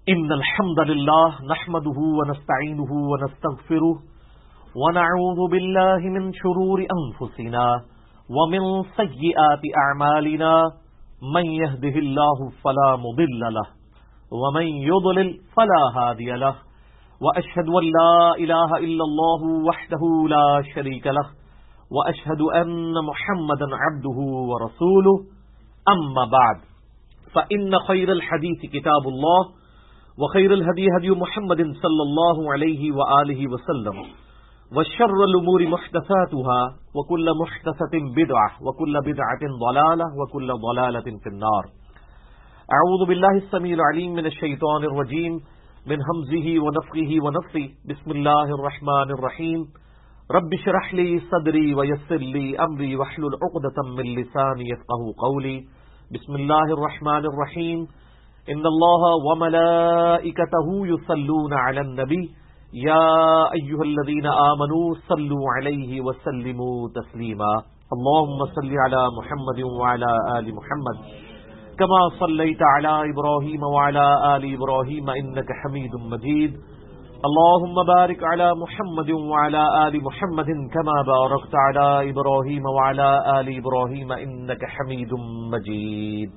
إن الحمد لله نحمده ونستعينه ونستغفره ونعوذ بالله من شرور أنفسنا ومن سيئات أعمالنا من يهده الله فلا مضل له ومن يضلل فلا هادي له وأشهد أن لا إله إلا الله وحده لا شريك له وأشهد أن محمدا عبده ورسوله أما بعد فإن خير الحديث كتاب الله وخير الهدي هدي محمد صلى الله عليه وآله وسلم وشر الأمور محدثاتها وكل محدثة بدعة وكل بدعة ضلالة وكل ضلالة في النار. أعوذ بالله السميع العليم من الشيطان الرجيم من همزه ونفخه ونفثه. بسم الله الرحمن الرحيم. رب اشرح لي صدري ويسر لي أمري واحلل عقدة من لساني يفقهوا قولي. بسم الله الرحمن الرحيم. ان اللہ وملائکتہ یصلون علی النبی یا ایھا الذین آمنوا صلوا علیہ وسلموا تسلیما. اللهم صل علی محمد وعلی آل محمد كما صلیت علی ابراہیم وعلی آل ابراہیم انک حمید مجید. اللهم بارک علی محمد وعلی آل محمد كما بارکت علی ابراہیم وعلی آل ابراہیم انک حمید مجید.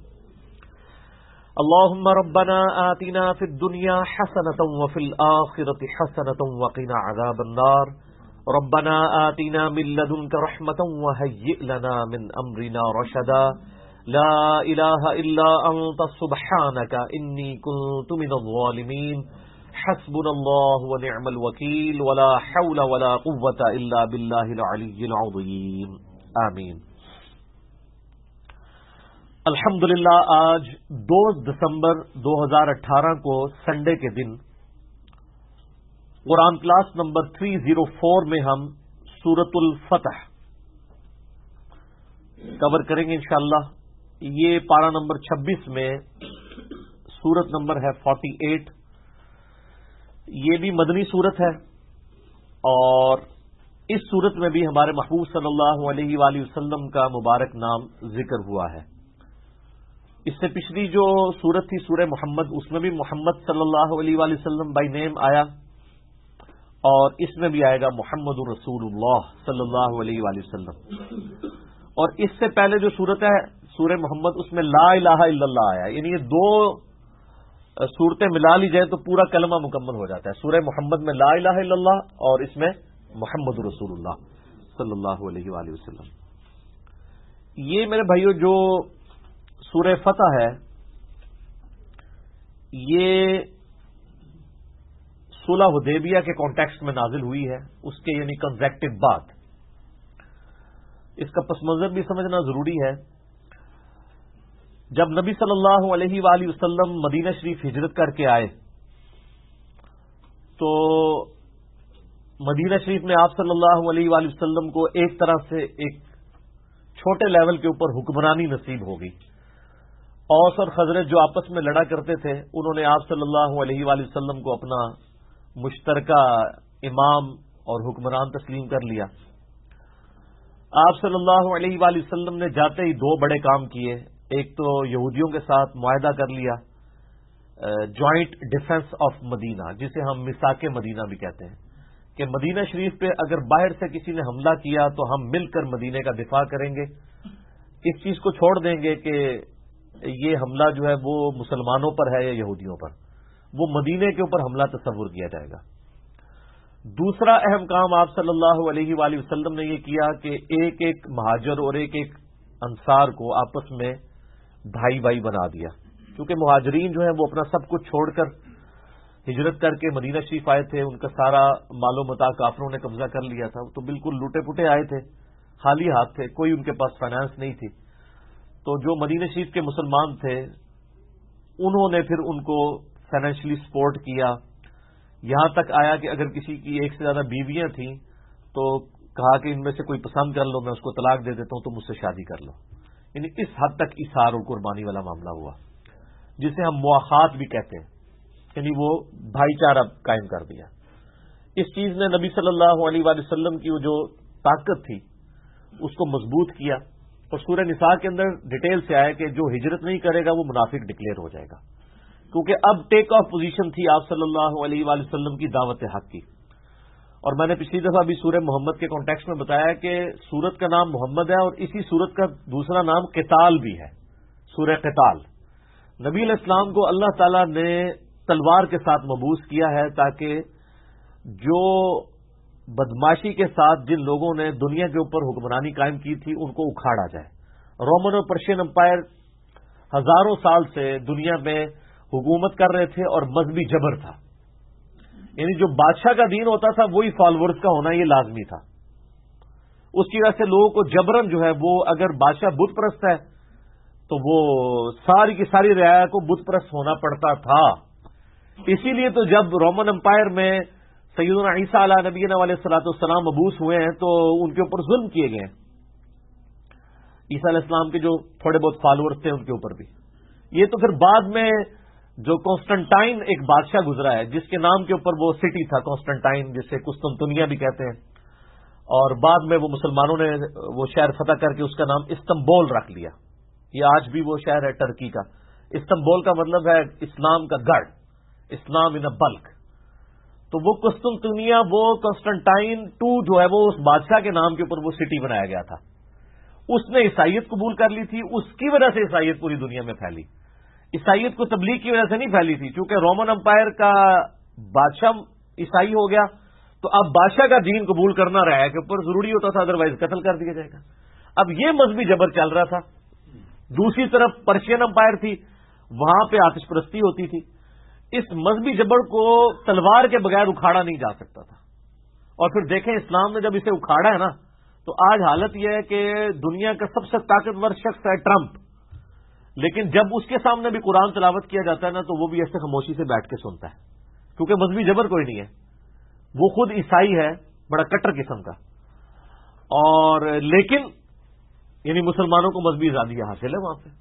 اللهم ربنا آتنا في الدنيا حسنة وفي الآخرة حسنة وقنا عذاب النار. ربنا آتنا من لدنك رحمة وهيئ لنا من أمرنا رشدا. لا إله إلا أنت سبحانك إني كنت من الظالمين. حسبنا الله ونعم الوكيل ولا حول ولا قوة إلا بالله العلي العظيم. آمين. الحمدللہ آج 2 دسمبر 2018 کو سنڈے کے دن قرآن کلاس نمبر 304 میں ہم سورۃ الفتح کور کریں گے انشاءاللہ. یہ پارہ نمبر 26 میں سورت نمبر ہے 48. یہ بھی مدنی سورت ہے اور اس سورت میں بھی ہمارے محبوب صلی اللہ علیہ وآلہ وسلم کا مبارک نام ذکر ہوا ہے. اس سے پچھلی جو سورت تھی سورہ محمد، اس میں بھی محمد صلی اللہ علیہ وآلہ وسلم بائی نیم آیا اور اس میں بھی آئے گا محمد رسول اللہ صلی اللہ علیہ وآلہ وسلم. اور اس سے پہلے جو سورت ہے سورہ محمد، اس میں لا الہ الا اللہ آیا. یعنی یہ دو صورتیں ملا لی جائیں تو پورا کلمہ مکمل ہو جاتا ہے. سورہ محمد میں لا الہ الا اللہ اور اس میں محمد رسول اللہ صلی اللہ علیہ وآلہ وسلم. یہ میرے بھائیو جو سورہ فتح ہے یہ صلح حدیبیہ کے کانٹیکسٹ میں نازل ہوئی ہے، اس کے یعنی کنزیکٹو بعد. اس کا پس منظر بھی سمجھنا ضروری ہے. جب نبی صلی اللہ علیہ وآلہ وسلم مدینہ شریف ہجرت کر کے آئے تو مدینہ شریف میں آپ صلی اللہ علیہ وآلہ وسلم کو ایک طرح سے ایک چھوٹے لیول کے اوپر حکمرانی نصیب ہو گئی. اوس اور خزرج جو آپس میں لڑا کرتے تھے انہوں نے آپ صلی اللہ علیہ وآلہ وسلم کو اپنا مشترکہ امام اور حکمران تسلیم کر لیا. آپ صلی اللہ علیہ وآلہ وسلم نے جاتے ہی 2 بڑے کام کیے. ایک تو یہودیوں کے ساتھ معاہدہ کر لیا، جوائنٹ ڈیفنس آف مدینہ، جسے ہم میثاق مدینہ بھی کہتے ہیں، کہ مدینہ شریف پہ اگر باہر سے کسی نے حملہ کیا تو ہم مل کر مدینے کا دفاع کریں گے. اس چیز کو چھوڑ دیں گے کہ یہ حملہ جو ہے وہ مسلمانوں پر ہے یا یہودیوں پر، وہ مدینے کے اوپر حملہ تصور کیا جائے گا. دوسرا اہم کام آپ صلی اللہ علیہ وآلہ وسلم نے یہ کیا کہ ایک ایک مہاجر اور ایک ایک انصار کو آپس میں بھائی بھائی بنا دیا. کیونکہ مہاجرین جو ہیں وہ اپنا سب کچھ چھوڑ کر ہجرت کر کے مدینہ شریف آئے تھے، ان کا سارا مال و متاع کافروں نے قبضہ کر لیا تھا، تو بالکل لوٹے پٹے آئے تھے، خالی ہاتھ تھے، کوئی ان کے پاس فائنانس نہیں تھی. تو جو مدینہ شریف کے مسلمان تھے انہوں نے پھر ان کو فائنینشلی سپورٹ کیا. یہاں تک آیا کہ اگر کسی کی ایک سے زیادہ بیویاں تھیں تو کہا کہ ان میں سے کوئی پسند کر لو، میں اس کو طلاق دے دیتا ہوں، تو مجھ سے شادی کر لو. یعنی اس حد تک ایثار اور قربانی والا معاملہ ہوا، جسے ہم مواخات بھی کہتے ہیں. یعنی وہ بھائی چارہ قائم کر دیا. اس چیز نے نبی صلی اللہ علیہ وآلہ وسلم کی وہ جو طاقت تھی اس کو مضبوط کیا. اور سورہ نساء کے اندر ڈیٹیل سے آیا کہ جو ہجرت نہیں کرے گا وہ منافق ڈکلیئر ہو جائے گا. کیونکہ اب ٹیک آف پوزیشن تھی آپ صلی اللہ علیہ وآلہ وسلم کی دعوت حق کی. اور میں نے پچھلی دفعہ بھی سورہ محمد کے کانٹیکسٹ میں بتایا کہ سورت کا نام محمد ہے اور اسی سورت کا دوسرا نام قتال بھی ہے، سورہ قتال. نبی علیہ السلام کو اللہ تعالی نے تلوار کے ساتھ مبعوث کیا ہے تاکہ جو بدماشی کے ساتھ جن لوگوں نے دنیا کے اوپر حکمرانی قائم کی تھی ان کو اکھاڑا جائے. رومن اور پرشین امپائر ہزاروں سال سے دنیا میں حکومت کر رہے تھے اور مذہبی جبر تھا، یعنی جو بادشاہ کا دین ہوتا تھا وہی فالوورز کا ہونا یہ لازمی تھا. اس کی وجہ سے لوگوں کو جبرن جو ہے وہ اگر بادشاہ بت پرست ہے تو وہ ساری کی ساری رعایا کو بت پرست ہونا پڑتا تھا. اسی لیے تو جب رومن امپائر میں سیدنا عیسیٰ علیہ نبینا علیہ الصلوۃ والسلام مبعوث ہوئے ہیں تو ان کے اوپر ظلم کیے گئے ہیں. عیسیٰ علیہ السلام کے جو تھوڑے بہت فالوورز تھے ان کے اوپر بھی. یہ تو پھر بعد میں جو کانسٹنٹائن ایک بادشاہ گزرا ہے جس کے نام کے اوپر وہ سٹی تھا کانسٹنٹائن، جسے قسطنطنیہ بھی کہتے ہیں، اور بعد میں وہ مسلمانوں نے وہ شہر فتح کر کے اس کا نام استنبول رکھ لیا. یہ آج بھی وہ شہر ہے ٹرکی کا. استنبول کا مطلب ہے اسلام کا گڑھ، اسلام ان بلک. تو وہ قسطنطنیہ وہ کانسٹنٹائن 2 جو ہے وہ اس بادشاہ کے نام کے اوپر وہ سٹی بنایا گیا تھا. اس نے عیسائیت قبول کر لی تھی، اس کی وجہ سے عیسائیت پوری دنیا میں پھیلی. عیسائیت کو تبلیغ کی وجہ سے نہیں پھیلی تھی، چونکہ رومن امپائر کا بادشاہ عیسائی ہو گیا تو اب بادشاہ کا دین قبول کرنا رہا ہے کہ اوپر ضروری ہوتا تھا، ادروائز قتل کر دیا جائے گا. اب یہ مذہبی جبر چل رہا تھا. دوسری طرف پرشین امپائر تھی، وہاں پہ آتش پرستی ہوتی تھی. اس مذہبی جبر کو تلوار کے بغیر اکھاڑا نہیں جا سکتا تھا. اور پھر دیکھیں اسلام نے جب اسے اکھاڑا ہے نا تو آج حالت یہ ہے کہ دنیا کا سب سے طاقتور شخص ہے ٹرمپ، لیکن جب اس کے سامنے بھی قرآن تلاوت کیا جاتا ہے نا تو وہ بھی ایسے خاموشی سے بیٹھ کے سنتا ہے، کیونکہ مذہبی جبر کوئی نہیں ہے. وہ خود عیسائی ہے، بڑا کٹر قسم کا، اور لیکن یعنی مسلمانوں کو مذہبی آزادی حاصل ہے وہاں پہ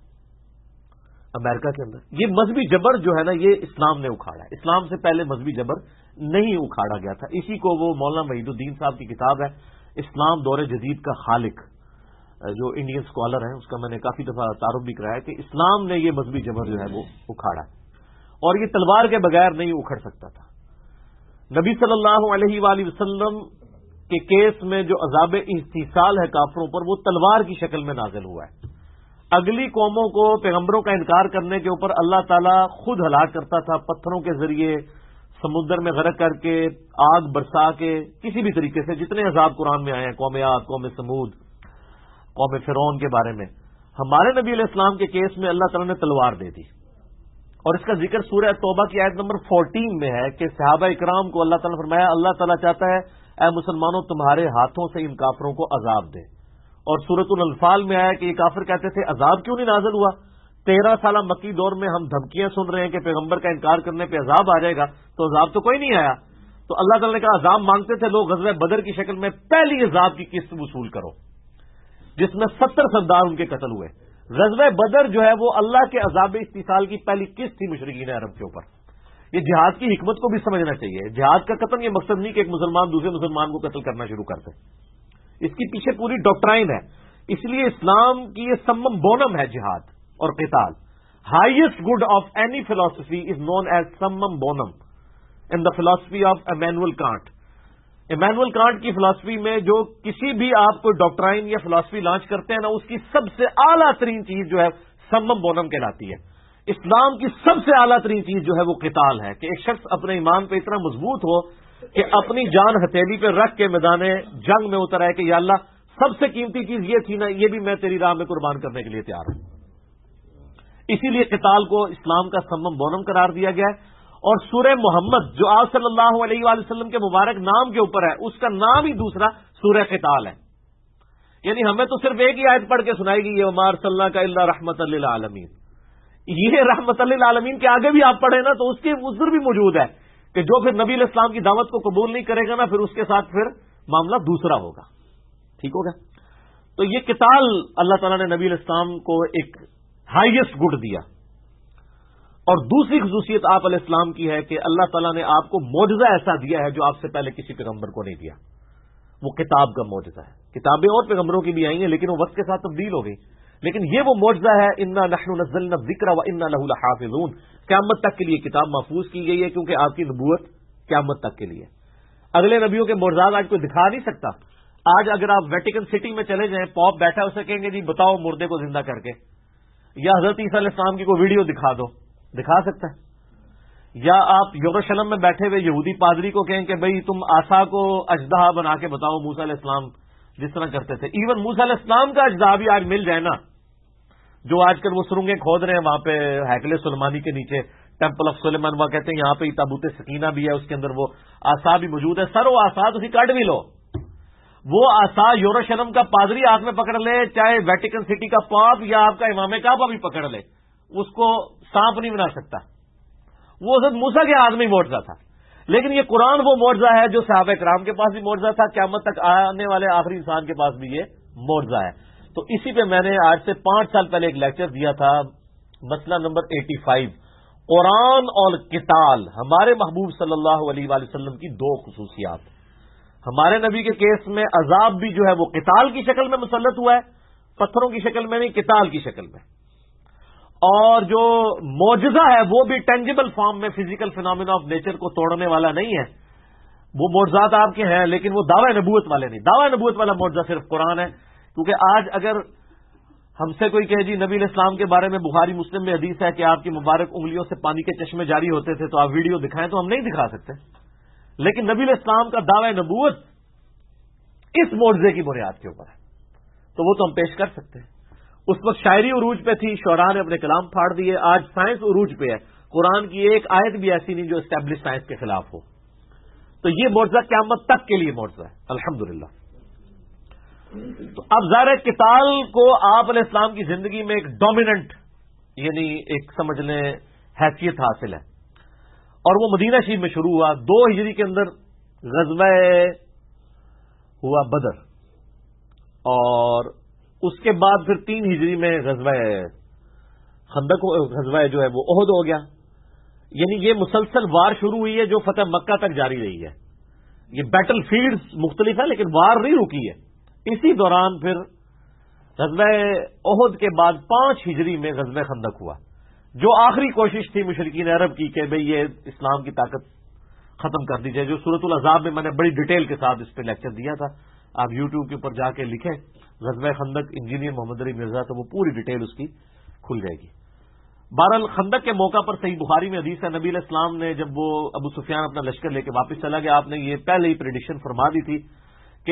امریکہ کے اندر. یہ مذہبی جبر جو ہے نا یہ اسلام نے اکھاڑا ہے. اسلام سے پہلے مذہبی جبر نہیں اکھاڑا گیا تھا. اسی کو وہ مولانا وحید الدین صاحب کی کتاب ہے اسلام دور جدید کا خالق، جو انڈین اسکالر ہیں، اس کا میں نے کافی دفعہ تعارف بھی کرایا کہ اسلام نے یہ مذہبی جبر جو ہے وہ اکھاڑا اور یہ تلوار کے بغیر نہیں اکھڑ سکتا تھا. نبی صلی اللہ علیہ وآلہ وسلم کے کیس میں جو عذاب استحصال ہے کافروں پر وہ تلوار کی شکل میں نازل ہوا ہے. اگلی قوموں کو پیغمبروں کا انکار کرنے کے اوپر اللہ تعالیٰ خود ہلاک کرتا تھا، پتھروں کے ذریعے، سمندر میں غرق کر کے، آگ برسا کے، کسی بھی طریقے سے. جتنے عذاب قرآن میں آئے ہیں، قوم عاد، قوم سمود، قوم فرعون کے بارے میں. ہمارے نبی علیہ السلام کے کیس میں اللہ تعالیٰ نے تلوار دے دی، اور اس کا ذکر سورہ توبہ کی آیت نمبر 14 میں ہے کہ صحابہ اکرام کو اللہ تعالیٰ نے فرمایا اللہ تعالیٰ چاہتا ہے اے مسلمانوں تمہارے ہاتھوں سے ان کافروں کو عذاب دے. اور سورۃ الانفال میں آیا کہ یہ کافر کہتے تھے عذاب کیوں نہیں نازل ہوا؟ 13 سالہ مکی دور میں ہم دھمکیاں سن رہے ہیں کہ پیغمبر کا انکار کرنے پہ عذاب آ جائے گا، تو عذاب تو کوئی نہیں آیا. تو اللہ تعالیٰ نے کہا عذاب مانگتے تھے لوگ، غزوہ بدر کی شکل میں پہلی عذاب کی قسط وصول کرو، جس میں 70 سردار ان کے قتل ہوئے. غزوہ بدر جو ہے وہ اللہ کے عذاب استحصال کی پہلی قسط تھی مشرکین عرب کے اوپر. یہ جہاد کی حکمت کو بھی سمجھنا چاہیے. جہاد کا قتل یہ مقصد نہیں کہ ایک مسلمان دوسرے مسلمان کو قتل کرنا شروع کرتے، اس کی پیچھے پوری ڈاکٹرائن ہے. اس لیے اسلام کی یہ سمم بونم ہے جہاد اور قتال. Highest good of any philosophy is known as summum bonum in the philosophy of Immanuel Kant. Immanuel Kant کی فلاسفی میں جو کسی بھی آپ کو ڈاکٹرائن یا فلاسفی لانچ کرتے ہیں نا، اس کی سب سے اعلیٰ ترین چیز جو ہے سمم بونم کہلاتی ہے. اسلام کی سب سے اعلیٰ ترین چیز جو ہے وہ قتال ہے، کہ ایک شخص اپنے ایمان پہ اتنا مضبوط ہو کہ اپنی جان ہتھیلی پہ رکھ کے میدان جنگ میں اتر آئے کہ یا اللہ سب سے قیمتی چیز یہ تھی نا، یہ بھی میں تیری راہ میں قربان کرنے کے لیے تیار ہوں. اسی لیے قتال کو اسلام کا سمم بونم قرار دیا گیا ہے. اور سورہ محمد جو آپ صلی اللہ علیہ وآلہ وسلم کے مبارک نام کے اوپر ہے، اس کا نام ہی دوسرا سورہ قتال ہے. یعنی ہمیں تو صرف ایک ہی آیت پڑھ کے سنائے گی یہ وما ارسلناک الا رحمۃ للعالمین. یہ رحمۃ للعالمین کے آگے بھی آپ پڑھیں نا تو اس کے عذر بھی موجود ہے کہ جو پھر نبی علیہ السلام کی دعوت کو قبول نہیں کرے گا نا، پھر اس کے ساتھ پھر معاملہ دوسرا ہوگا. ٹھیک ہوگا؟ تو یہ قتال اللہ تعالیٰ نے نبی علیہ السلام کو ایک ہائیسٹ گڈ دیا. اور دوسری خصوصیت آپ علیہ السلام کی ہے کہ اللہ تعالیٰ نے آپ کو معجزہ ایسا دیا ہے جو آپ سے پہلے کسی پیغمبر کو نہیں دیا. وہ کتاب کا معجزہ ہے. کتابیں اور پیغمبروں کی بھی آئی ہیں لیکن وہ وقت کے ساتھ تبدیل ہو گئی، لیکن یہ وہ معجزہ ہے انا نحن نزلنا الذکر وانا لہ لحافظون. قیامت تک کے لیے کتاب محفوظ کی گئی ہے، کیونکہ آپ کی نبوت قیامت تک کے لیے۔ اگلے نبیوں کے معجزات آج کوئی دکھا نہیں سکتا۔ آج اگر آپ ویٹیکن سٹی میں چلے جائیں، پاپ بیٹھا اسے کہیں گے جی بتاؤ مردے کو زندہ کر کے، یا حضرت عیسیٰ علیہ السلام کی کوئی ویڈیو دکھا دو، دکھا سکتا ہے؟ یا آپ یروشلم میں بیٹھے ہوئے یہودی پادری کو کہیں کہ بھئی تم عصا کو اژدہا بنا کے بتاؤ، موسیٰ علیہ السلام جس طرح کرتے تھے۔ ایون موسیٰ علیہ السلام کا اژدہا بھی آج مل جائے نا، جو آج کل وہ سرنگیں کھود رہے ہیں وہاں پہ ہیکل سلیمانی کے نیچے، ٹیمپل آف سلیمان، وہاں کہتے ہیں یہاں پہ تابوت سکینہ بھی ہے، اس کے اندر وہ عصا بھی موجود ہے۔ سر وہ عصا تسی کٹ بھی لو، وہ عصا یروشلم کا پادری ہاتھ میں پکڑ لے، چاہے ویٹیکن سٹی کا پاپ یا آپ کا امام کعبہ بھی پکڑ لے، اس کو سانپ نہیں بنا سکتا۔ وہ حضرت موسیٰ کے ہاتھ میں ہی معجزہ تھا۔ لیکن یہ قرآن وہ معجزہ ہے جو صحابہ کرام کے پاس بھی معجزہ تھا، قیامت تک آنے والے آخری انسان کے پاس بھی یہ معجزہ ہے۔ تو اسی پہ میں نے آج سے 5 سال پہلے ایک لیکچر دیا تھا، مسئلہ نمبر 85، قرآن اور قتال، ہمارے محبوب صلی اللہ علیہ وآلہ وسلم کی 2 خصوصیات۔ ہمارے نبی کے کیس میں عذاب بھی جو ہے وہ قتال کی شکل میں مسلط ہوا ہے، پتھروں کی شکل میں نہیں، قتال کی شکل میں۔ اور جو معجزہ ہے وہ بھی ٹینجیبل فارم میں، فزیکل فینومینا آف نیچر کو توڑنے والا نہیں ہے۔ وہ معجزات آپ کے ہیں لیکن وہ دعوی نبوت والے نہیں۔ دعوی نبوت والا معجزہ صرف قرآن ہے، کیونکہ آج اگر ہم سے کوئی کہے جی نبی علیہ السلام کے بارے میں بخاری مسلم میں حدیث ہے کہ آپ کی مبارک انگلیوں سے پانی کے چشمے جاری ہوتے تھے، تو آپ ویڈیو دکھائیں تو ہم نہیں دکھا سکتے۔ لیکن نبی علیہ السلام کا دعوی نبوت اس معجزے کی بنیاد کے اوپر ہے، تو وہ تو ہم پیش کر سکتے ہیں۔ اس وقت شاعری عروج پہ تھی، شعراء نے اپنے کلام پھاڑ دیے، آج سائنس عروج پہ ہے، قرآن کی ایک آیت بھی ایسی نہیں جو اسٹیبلش سائنس کے خلاف ہو۔ تو یہ معجزہ قیامت تک کے لیے معجزہ ہے الحمدللہ۔ تو اب ظاہر قتال کو آپ علیہ السلام کی زندگی میں ایک ڈومیننٹ، یعنی ایک سمجھ لیں حیثیت حاصل ہے، اور وہ مدینہ شریف میں شروع ہوا۔ 2 ہجری کے اندر غزوہ ہوا بدر، اور اس کے بعد پھر 3 ہجری میں غزوہ خندق، غزوہ جو ہے وہ احد ہو گیا۔ یعنی یہ مسلسل وار شروع ہوئی ہے جو فتح مکہ تک جاری رہی ہے۔ یہ بیٹل فیلڈز مختلف ہیں لیکن وار نہیں رکی ہے۔ اسی دوران پھر غزوہ احد کے بعد 5 ہجری میں غزوہ خندق ہوا، جو آخری کوشش تھی مشرکین عرب کی کہ بھئی یہ اسلام کی طاقت ختم کر دی جائے، جو سورۃ الاحزاب میں نے بڑی ڈیٹیل کے ساتھ اس پہ لیکچر دیا تھا۔ آپ یوٹیوب کے اوپر جا کے لکھیں غزوہ خندق انجینئر محمد علی مرزا، تو وہ پوری ڈیٹیل اس کی کھل جائے گی۔ بہرحال خندق کے موقع پر صحیح بخاری میں حدیث ہے، نبی علیہ السلام نے جب وہ ابو سفیان اپنا لشکر لے کے واپس چلا گیا، آپ نے یہ پہلے ہی پریڈکشن فرما دی تھی کہ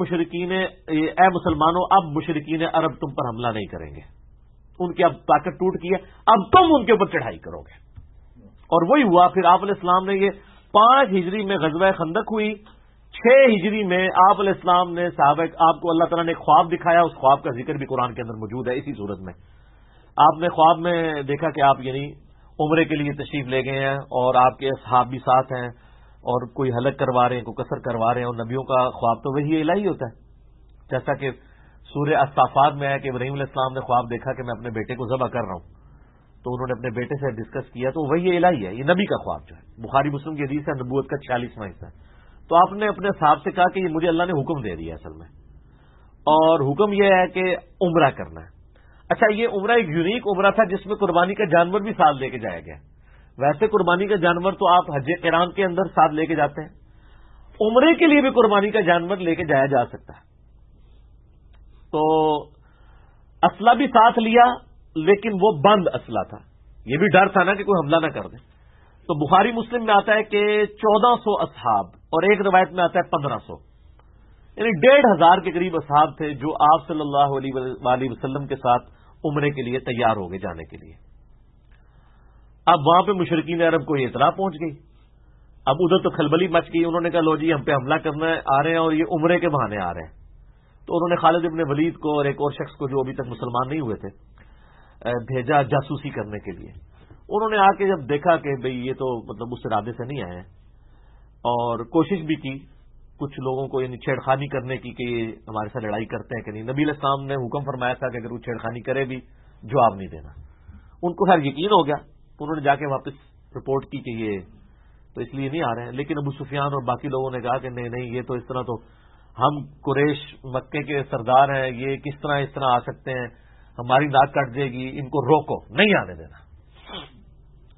اے مسلمانوں، اب مشرکین عرب تم پر حملہ نہیں کریں گے، ان کی اب طاقت ٹوٹ کی ہے، اب تم ان کے اوپر چڑھائی کرو گے۔ اور وہی ہوا۔ پھر آپ علیہ السلام نے یہ 5 ہجری میں غزوہ خندق ہوئی، 6 ہجری میں آپ علیہ السلام نے آپ کو اللہ تعالیٰ نے ایک خواب دکھایا، اس خواب کا ذکر بھی قرآن کے اندر موجود ہے۔ اسی صورت میں آپ نے خواب میں دیکھا کہ آپ یعنی عمرے کے لیے تشریف لے گئے ہیں، اور آپ کے اصحاب بھی ساتھ ہیں، اور کوئی حلق کروا رہے ہیں، کوئی قصر کروا رہے ہیں، اور نبیوں کا خواب تو وہی الہی ہوتا ہے۔ جیسا کہ سورہ الصافات میں ہے کہ ابراہیم علیہ السلام نے خواب دیکھا کہ میں اپنے بیٹے کو ذبح کر رہا ہوں، تو انہوں نے اپنے بیٹے سے ڈسکس کیا، تو وہی الہی ہے، یہ نبی کا خواب جو ہے بخاری مسلم کی حدیث ہے، نبوت کا 46واں حصہ ہے۔ تو آپ نے اپنے صاحب سے کہا کہ یہ مجھے اللہ نے حکم دے دیا اصل میں، اور حکم یہ ہے کہ عمرہ کرنا ہے۔ اچھا، یہ عمرہ ایک یونیک عمرہ تھا جس میں قربانی کا جانور بھی ساتھ لے کے جایا گیا۔ ویسے قربانی کا جانور تو آپ حج قران کے اندر ساتھ لے کے جاتے ہیں، عمرے کے لیے بھی قربانی کا جانور لے کے جایا جا سکتا ہے۔ تو اسلحہ بھی ساتھ لیا، لیکن وہ بند اسلحہ تھا، یہ بھی ڈر تھا نا کہ کوئی حملہ نہ کر دے۔ تو بخاری مسلم میں آتا ہے کہ 1400 اصحاب، اور ایک روایت میں آتا ہے 1500، یعنی 1500 کے قریب اصحاب تھے جو آپ صلی اللہ علیہ وسلم کے ساتھ عمرے کے لیے تیار ہو گئے جانے کے لیے۔ اب وہاں پہ مشرکین عرب کو یہ اطلاع پہنچ گئی، اب ادھر تو کھلبلی مچ گئی، انہوں نے کہا لو جی ہم پہ حملہ کرنا آ رہے ہیں، اور یہ عمرے کے بہانے آ رہے ہیں۔ تو انہوں نے خالد ابن ولید کو اور ایک اور شخص کو جو ابھی تک مسلمان نہیں ہوئے تھے بھیجا جاسوسی کرنے کے لیے۔ انہوں نے آ کے جب دیکھا کہ بھئی یہ تو مطلب اس ارادے سے نہیں آئے ہیں، اور کوشش بھی کی کچھ لوگوں کو یعنی چھیڑخانی کرنے کی کہ یہ ہمارے ساتھ لڑائی کرتے ہیں کہ نہیں۔ نبی علیہ السلام نے حکم فرمایا تھا کہ اگر وہ چھیڑخانی کرے بھی جواب نہیں دینا۔ ان کو خیر یقین ہو گیا، انہوں نے جا کے واپس رپورٹ کی کہ یہ تو اس لیے نہیں آ رہے ہیں۔ لیکن ابو سفیان اور باقی لوگوں نے کہا کہ نہیں یہ تو اس طرح تو ہم قریش مکے کے سردار ہیں، یہ کس طرح اس طرح آ سکتے ہیں، ہماری ناک کٹ جائے گی، ان کو روکو، نہیں آنے دینا۔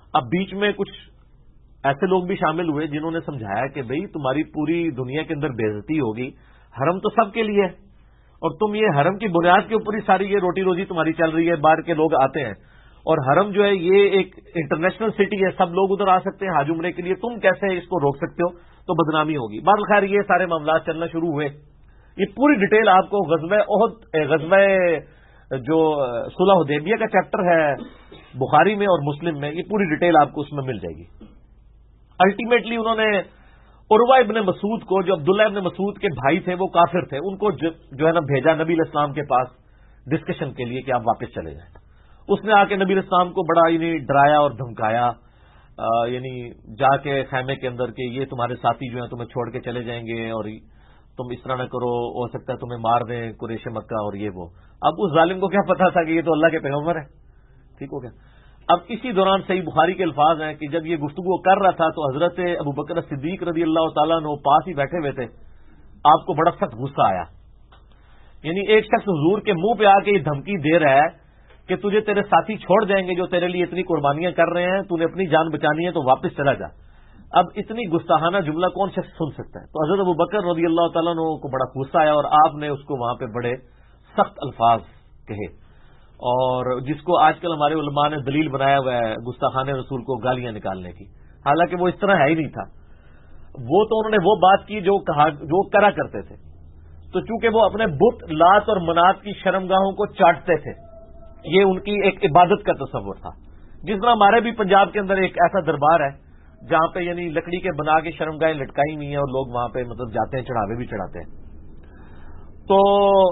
اب بیچ میں کچھ ایسے لوگ بھی شامل ہوئے جنہوں نے سمجھایا کہ بھئی تمہاری پوری دنیا کے اندر بے عزتی ہوگی، حرم تو سب کے لیے ہے، اور تم یہ حرم کی بنیاد کے اوپر ہی ساری یہ روٹی روزی تمہاری چل رہی ہے، باہر کے لوگ آتے ہیں، اور حرم جو ہے یہ ایک انٹرنیشنل سٹی ہے، سب لوگ ادھر آ سکتے ہیں حج عمرے کے لیے، تم کیسے اس کو روک سکتے ہو؟ تو بدنامی ہوگی۔ بہرحال خیر یہ سارے معاملات چلنا شروع ہوئے۔ یہ پوری ڈیٹیل آپ کو غزوہ جو صلح حدیبیہ کا چیپٹر ہے بخاری میں اور مسلم میں، یہ پوری ڈیٹیل آپ کو اس میں مل جائے گی۔ الٹیمیٹلی انہوں نے عروہ ابن مسعود کو، جو عبداللہ ابن مسعود کے بھائی تھے، وہ کافر تھے، ان کو جو ہے نا بھیجا نبی علیہ السلام کے پاس ڈسکشن کے لیے کہ آپ واپس چلے جائیں۔ اس نے آ کے نبی علیہ السلام کو بڑا ڈرایا اور دھمکایا، یعنی جا کے خیمے کے اندر کہ یہ تمہارے ساتھی جو ہیں تمہیں چھوڑ کے چلے جائیں گے، اور تم اس طرح نہ کرو، ہو سکتا ہے تمہیں مار دیں قریش مکہ اور یہ وہ۔ اب اس ظالم کو کیا پتا تھا کہ یہ تو اللہ کے پیغمبر ہے؟ ٹھیک ہو گیا۔ اب اسی دوران صحیح بخاری کے الفاظ ہیں کہ جب یہ گفتگو کر رہا تھا تو حضرت ابو بکر صدیق رضی اللہ تعالیٰ عنہ پاس ہی بیٹھے ہوئے تھے۔ آپ کو بڑا سخت غصہ آیا، یعنی ایک شخص حضور کے منہ پہ آ کے یہ دھمکی دے رہا ہے کہ تجھے تیرے ساتھی چھوڑ جائیں گے جو تیرے لیے اتنی قربانیاں کر رہے ہیں، تو نے اپنی جان بچانی ہے تو واپس چلا جا۔ اب اتنی گستاخانہ جملہ کون شخص سن سکتا ہے؟ تو حضرت ابو بکر رضی اللہ تعالیٰ عنہ کو بڑا غصہ آیا اور آپ نے اس کو وہاں پہ بڑے سخت الفاظ کہے، اور جس کو آج کل ہمارے علماء نے دلیل بنایا ہوا ہے گستاخانہ رسول کو گالیاں نکالنے کی، حالانکہ وہ اس طرح ہے ہی نہیں تھا۔ وہ تو انہوں نے وہ بات کی جو کرا کرتے تھے، تو چونکہ وہ اپنے بت لات اور منات کی شرمگاہوں کو چاٹتے تھے، یہ ان کی ایک عبادت کا تصور تھا۔ جس طرح ہمارے بھی پنجاب کے اندر ایک ایسا دربار ہے جہاں پہ یعنی لکڑی کے بنا کے شرمگاہیں لٹکائی ہوئی ہیں اور لوگ وہاں پہ مطلب جاتے ہیں، چڑھاوے بھی چڑھاتے ہیں۔ تو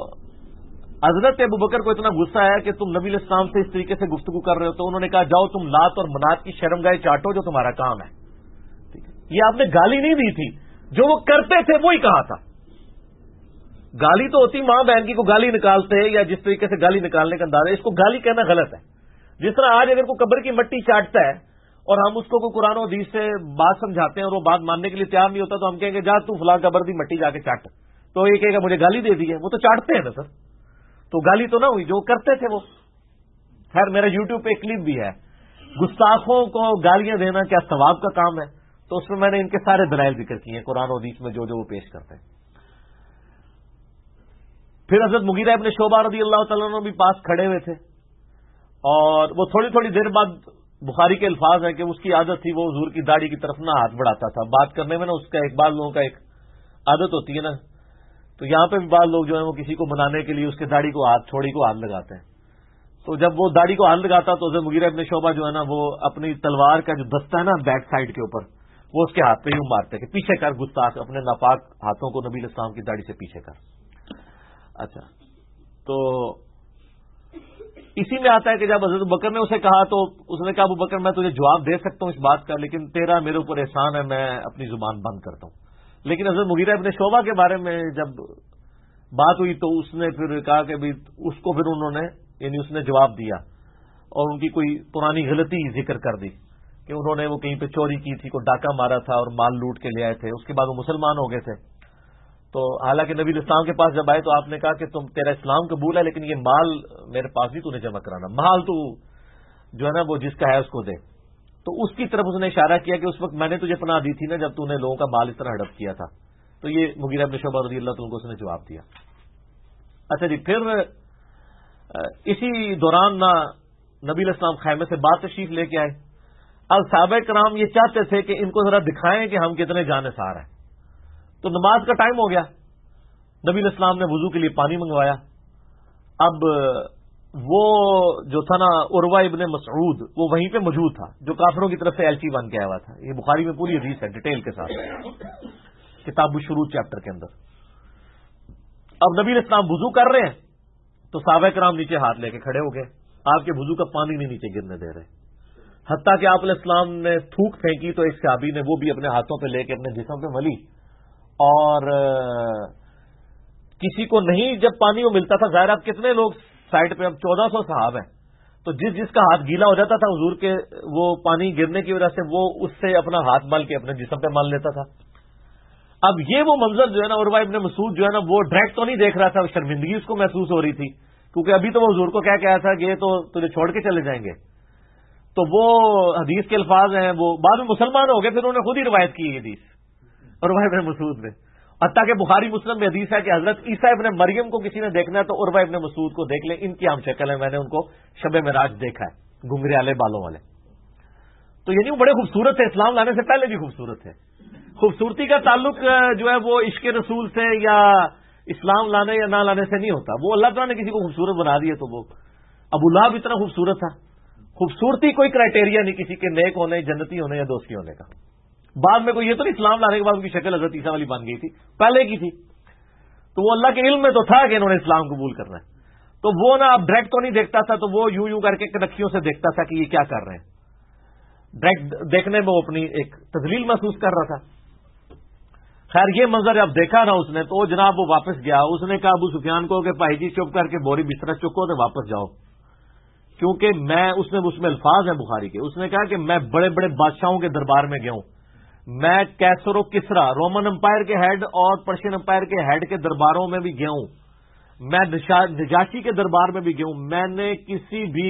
حضرت ابو بکر کو اتنا غصہ ہے کہ تم نبی علیہ السلام سے اس طریقے سے گفتگو کر رہے ہو، تو انہوں نے کہا جاؤ تم لات اور منات کی شرمگاہیں چاٹو، جو تمہارا کام ہے۔ ٹھیک ہے، یہ آپ نے گالی نہیں دی تھی، جو وہ کرتے تھے وہی کہا تھا۔ گالی تو ہوتی ماں بہن کی کو گالی نکالتے یا جس طریقے سے گالی نکالنے کا انداز ہے، اس کو گالی کہنا غلط ہے۔ جس طرح آج اگر کوئی قبر کی مٹی چاٹتا ہے اور ہم اس کو کوئی قرآن و حدیث سے بات سمجھاتے ہیں اور وہ بات ماننے کے لیے تیار نہیں ہوتا، تو ہم کہیں گے جا تو فلاں قبر دی مٹی جا کے چاٹ، تو یہ کہے گا مجھے گالی دے دی ہے۔ وہ تو چاٹتے ہیں نا سر، تو گالی تو نہ ہوئی، جو کرتے تھے وہ۔ خیر میرا یوٹیوب پہ ایک کلپ بھی ہے، گستاخوں کو گالیاں دینا کیا ثواب کا کام ہے، تو اس میں میں نے ان کے سارے دلائل ذکر کیے ہیں قرآن و حدیث میں جو وہ پیش کرتے ہیں۔ پھر حضرت مغیرہ ابن شعبہ رضی اللہ تعالیٰ عنہ بھی پاس کھڑے ہوئے تھے، اور وہ تھوڑی تھوڑی دیر بعد، بخاری کے الفاظ ہیں کہ اس کی عادت تھی وہ حضور کی داڑھی کی طرف نہ ہاتھ بڑھاتا تھا بات کرنے میں نا، اس کا ایک بعض لوگوں کا ایک عادت ہوتی ہے نا، تو یہاں پہ بھی بعض لوگ جو ہیں وہ کسی کو منانے کے لیے اس کے داڑھی کو ہاتھ، چھوڑی کو ہاتھ لگاتے ہیں۔ تو جب وہ داڑھی کو ہاتھ لگاتا تو حضرت مغیرہ ابن شعبہ جو ہے نا وہ اپنی تلوار کا جو دستہ ہے نا بیک سائڈ کے اوپر، وہ اس کے ہاتھ پہ یوں مارتے کہ پیچھے کر گستاخ، اپنے ناپاک ہاتھوں کو نبی علیہ السلام کی داڑھی سے پیچھے کر۔ اچھا، تو اسی میں آتا ہے کہ جب حضرت بکر نے اسے کہا تو اس نے کہا ابو بکر میں تجھے جواب دے سکتا ہوں اس بات کا، لیکن تیرا میرے اوپر احسان ہے، میں اپنی زبان بند کرتا ہوں۔ لیکن حضرت مغیرہ ابن شعبہ کے بارے میں جب بات ہوئی تو اس نے پھر کہا کہ بھی اس کو پھر انہوں نے یعنی اس نے جواب دیا اور ان کی کوئی پرانی غلطی ذکر کر دی کہ انہوں نے وہ کہیں پہ چوری کی تھی، کوئی ڈاکہ مارا تھا اور مال لوٹ کے لے آئے تھے، اس کے بعد وہ مسلمان ہو گئے تھے۔ تو حالانکہ نبی علیہ السلام کے پاس جب آئے تو آپ نے کہا کہ تیرا اسلام قبول ہے، لیکن یہ مال میرے پاس بھی تو نے جمع کرانا، مال تو جو ہے نا وہ جس کا ہے اس کو دے۔ تو اس کی طرف اس نے اشارہ کیا کہ اس وقت میں نے تجھے پناہ دی تھی نا جب تو نے لوگوں کا مال اس طرح ہڑپ کیا تھا۔ تو یہ مغیرہ ابن شعبہ رضی اللہ عنہ کو اس نے جواب دیا۔ اچھا جی، پھر اسی دوران نہ نبی علیہ السلام خیمے سے بات تشریف لے کے آئے۔ اب صحابہ کرام یہ چاہتے تھے کہ ان کو ذرا دکھائیں کہ ہم کتنے جانثار ہیں۔ تو نماز کا ٹائم ہو گیا، نبی علیہ السلام نے وضو کے لیے پانی منگوایا۔ اب وہ جو تھا نا عروہ ابن مسعود، وہ وہیں پہ موجود تھا جو کافروں کی طرف سے ایلچی بن کے آیا ہوا تھا۔ یہ بخاری میں پوری حدیث ہے ڈیٹیل کے ساتھ، کتاب الشروع چیپٹر کے اندر۔ اب نبی علیہ السلام وضو کر رہے ہیں تو صحابہ کرام نیچے ہاتھ لے کے کھڑے ہو گئے، آپ کے وضو کا پانی نہیں نیچے گرنے دے رہے، حتیٰ کہ آپ علیہ السلام نے تھوک پھینکی تو ایک صحابی نے وہ بھی اپنے ہاتھوں پہ لے کے اپنے جسم پہ ملی، اور کسی کو نہیں جب پانی وہ ملتا تھا، ظاہر اب کتنے لوگ سائڈ پہ، اب 1400 صحاب ہیں، تو جس کا ہاتھ گیلا ہو جاتا تھا حضور کے وہ پانی گرنے کی وجہ سے وہ اس سے اپنا ہاتھ مل کے اپنے جسم پہ مل لیتا تھا۔ اب یہ وہ منظر جو ہے نا عروہ ابن مسعود جو ہے نا وہ ڈائریکٹ تو نہیں دیکھ رہا تھا، شرمندگی اس کو محسوس ہو رہی تھی، کیونکہ ابھی تو وہ حضور کو کیا کہا تھا کہ یہ تو تجھے چھوڑ کے چلے جائیں گے۔ تو وہ حدیث کے الفاظ ہیں، وہ بعد میں مسلمان ہو گئے، پھر انہوں نے خود ہی روایت کی یہ حدیث عروہ ابن مسعود نے. حتیٰ کہ بخاری مسلم میں حدیث ہے کہ حضرت عیسیٰ ابن مریم کو کسی نے دیکھنا ہے تو عروہ ابن مسعود کو دیکھ لیں، ان کی عام شکل ہے، میں نے ان کو شب معراج دیکھا ہے، گھنگریالے بالوں والے. تو یعنی وہ بڑے خوبصورت تھے، اسلام لانے سے پہلے بھی خوبصورت تھے. خوبصورتی کا تعلق جو ہے وہ عشق رسول سے یا اسلام لانے یا نہ لانے سے نہیں ہوتا. وہ اللہ تعالیٰ نے کسی کو خوبصورت بنا دیا. تو وہ ابو لہب اتنا خوبصورت تھا. خوبصورتی کوئی کرائٹیریا نہیں کسی کے نیک ہونے، جنتی ہونے یا دوستی ہونے کا. بعد میں کوئی یہ تو نہیں اسلام لانے کے بعد ان کی شکل حضرت عیسیٰ والی بن گئی تھی، پہلے کی تھی. تو وہ اللہ کے علم میں تو تھا کہ انہوں نے اسلام قبول کرنا ہے. تو وہ نہ اب ڈائریکٹ تو نہیں دیکھتا تھا، تو وہ یوں یوں کر کے کنکھیوں سے دیکھتا تھا کہ یہ کیا کر رہے ہیں. ڈائریکٹ دیکھنے میں وہ اپنی ایک تذلیل محسوس کر رہا تھا. خیر یہ منظر جب دیکھا نا اس نے تو جناب وہ واپس گیا. اس نے کہا ابو سفیان کو کہ بھائی جی چپ کر کے بوری بستر چکو تو واپس جاؤ، کیونکہ اس میں الفاظ ہیں بخاری کے. اس نے کہا کہ میں بڑے بڑے بادشاہوں کے دربار میں گیا ہوں، میں کیسر و کسرا رومن امپائر کے ہیڈ اور پرشین امپائر کے ہیڈ کے درباروں میں بھی گیا ہوں، میں نجاشی کے دربار میں بھی گیا ہوں. میں نے کسی بھی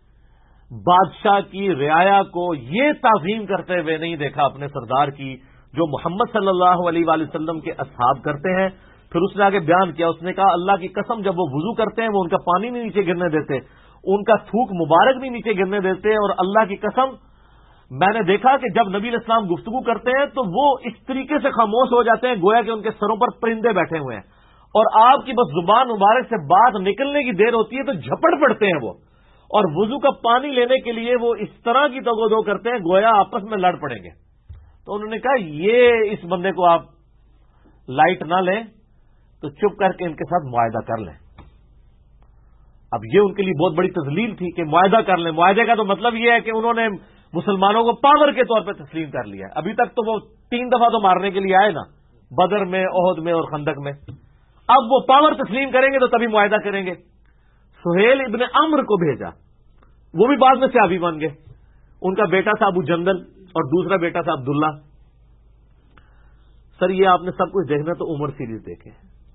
بادشاہ کی رعایا کو یہ تعظیم کرتے ہوئے نہیں دیکھا اپنے سردار کی جو محمد صلی اللہ علیہ وآلہ وسلم کے اصحاب کرتے ہیں. پھر اس نے آگے بیان کیا، اس نے کہا اللہ کی قسم جب وہ وضو کرتے ہیں وہ ان کا پانی نہیں نیچے گرنے دیتے، ان کا تھوک مبارک بھی نیچے گرنے دیتے. اور اللہ کی قسم میں نے دیکھا کہ جب نبی علیہ السلام گفتگو کرتے ہیں تو وہ اس طریقے سے خاموش ہو جاتے ہیں گویا کہ ان کے سروں پر پرندے بیٹھے ہوئے ہیں، اور آپ کی بس زبان مبارک سے بات نکلنے کی دیر ہوتی ہے تو جھپڑ پڑتے ہیں وہ، اور وضو کا پانی لینے کے لیے وہ اس طرح کی دو کرتے ہیں گویا آپس میں لڑ پڑیں گے. تو انہوں نے کہا یہ اس بندے کو آپ لائٹ نہ لیں تو چپ کر کے ان کے ساتھ معاہدہ کر لیں. اب یہ ان کے لیے بہت بڑی تذلیل تھی کہ معاہدہ کر لیں. معاہدے کا تو مطلب یہ ہے کہ انہوں نے مسلمانوں کو پاور کے طور پہ تسلیم کر لیا. ابھی تک تو وہ 3 دفعہ تو مارنے کے لیے آئے نا، بدر میں، احد میں اور خندق میں. اب وہ پاور تسلیم کریں گے تو تبھی معاہدہ کریں گے. سہیل ابن عمرو کو بھیجا، وہ بھی بعد میں صحابی بن گئے. ان کا بیٹا تھا ابو جندل اور دوسرا بیٹا تھا عبداللہ. سر یہ آپ نے سب کچھ دیکھنا تو عمر سیریز دیکھے.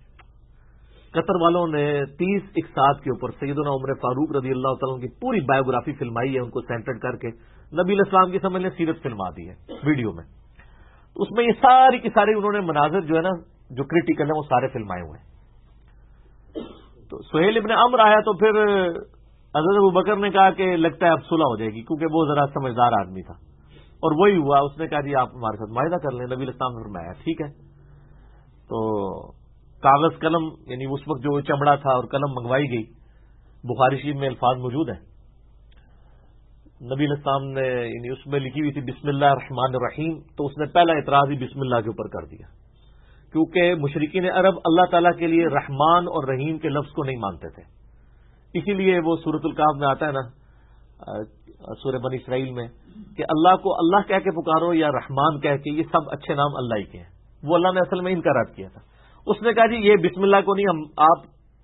قطر والوں نے 30 اقساط کے اوپر سیدنا عمر فاروق رضی اللہ تعالیٰ کی پوری بایوگرافی فلمائی ہے، ان کو سینٹرڈ کر کے نبی علیہ السلام کی سمجھ نے سیرت فلما دی ہے ویڈیو میں. اس میں یہ ساری کی ساری انہوں نے مناظر جو ہے نا جو کریٹیکل ہیں وہ سارے فلمائے ہوئے ہیں. تو سہیل ابن عمرو آیا تو پھر حضرت ابوبکر نے کہا کہ لگتا ہے اب صلح ہو جائے گی، کیونکہ وہ ذرا سمجھدار آدمی تھا، اور وہی ہوا. اس نے کہا جی آپ ہمارے ساتھ معاہدہ کر لیں. نبی علیہ السلام نے فرمایا ٹھیک ہے. تو کاغذ قلم یعنی اس وقت جو چمڑا تھا اور قلم منگوائی گئی. بخاری شریف میں الفاظ موجود ہیں. نبی علیہ السلام نے یعنی اس میں لکھی ہوئی تھی بسم اللہ الرحمن الرحیم، تو اس نے پہلا اعتراض ہی بسم اللہ کے اوپر کر دیا، کیونکہ مشرکین عرب اللہ تعالیٰ کے لیے رحمان اور رحیم کے لفظ کو نہیں مانتے تھے. اسی لیے وہ سورۃ الکہف میں آتا ہے نا سورہ بنی اسرائیل میں کہ اللہ کو اللہ کہہ کے پکارو یا رحمان کہہ کے، یہ سب اچھے نام اللہ ہی کے ہیں. وہ اللہ نے اصل میں ان کا رد کیا تھا. اس نے کہا جی یہ بسم اللہ کو نہیں، ہم آپ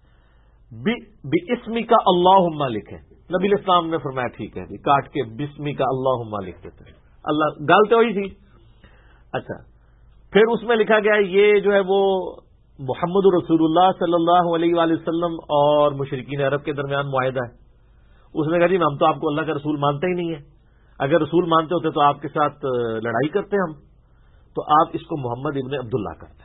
بِاسْمِ کا اللہم لکھیں. نبی علیہ السلام نے فرمایا ٹھیک ہے جی، کاٹ کے بسمی کا اللہم لکھ دیتے ہیں. اللہ گال تو وہی تھی. اچھا پھر اس میں لکھا گیا یہ جو ہے وہ محمد رسول اللہ صلی اللہ علیہ وآلہ وسلم اور مشرکین عرب کے درمیان معاہدہ ہے. اس نے کہا جی ہم تو آپ کو اللہ کا رسول مانتے ہی نہیں ہے، اگر رسول مانتے ہوتے تو آپ کے ساتھ لڑائی کرتے ہم، تو آپ اس کو محمد ابن عبداللہ کرتے.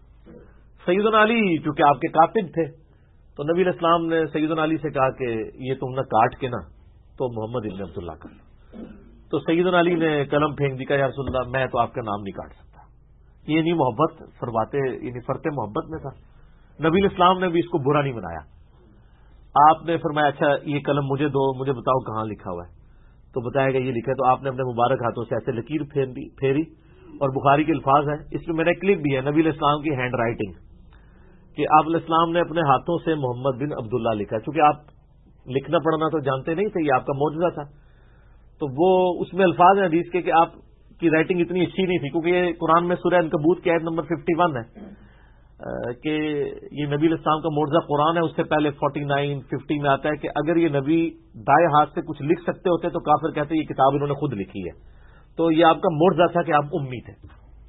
سیدنا علی چونکہ آپ کے کاتب تھے تو نبی علیہ السلام نے سیدنا علی سے کہا کہ یہ تم نے کاٹ کے نا تو محمد ابن عبداللہ کر لو. تو سیدنا علی نے قلم پھینک دی کہ یا رسول اللہ میں تو آپ کا نام نہیں کاٹ سکتا. یہ نہیں محبت فرماتے یعنی فرتے محبت میں تھا. نبی علیہ السلام نے بھی اس کو برا نہیں بنایا. آپ نے فرمایا اچھا یہ قلم مجھے دو، مجھے بتاؤ کہاں لکھا ہوا ہے. تو بتایا کہ یہ لکھا ہے. تو آپ نے اپنے مبارک ہاتھوں سے ایسے لکیر پھیری اور بخاری کے الفاظ ہیں. اس میں میرا کلپ بھی ہے نبی علیہ السلام کی ہینڈ رائٹنگ کہ آپ علیہ السلام نے اپنے ہاتھوں سے محمد بن عبداللہ لکھا. چونکہ آپ لکھنا پڑھنا تو جانتے نہیں تھے، یہ آپ کا معجزہ تھا. تو وہ اس میں الفاظ ہیں حدیث کے کہ آپ کی رائٹنگ اتنی اچھی نہیں تھی، کیونکہ یہ قرآن میں سورہ عنکبوت کی آیت نمبر 51 ہے کہ یہ نبی علیہ السلام کا معجزہ قرآن ہے. اس سے پہلے 49 50 میں آتا ہے کہ اگر یہ نبی دائیں ہاتھ سے کچھ لکھ سکتے ہوتے تو کافر کہتے یہ کتاب انہوں نے خود لکھی ہے. تو یہ آپ کا معجزہ تھا کہ آپ امی تھے.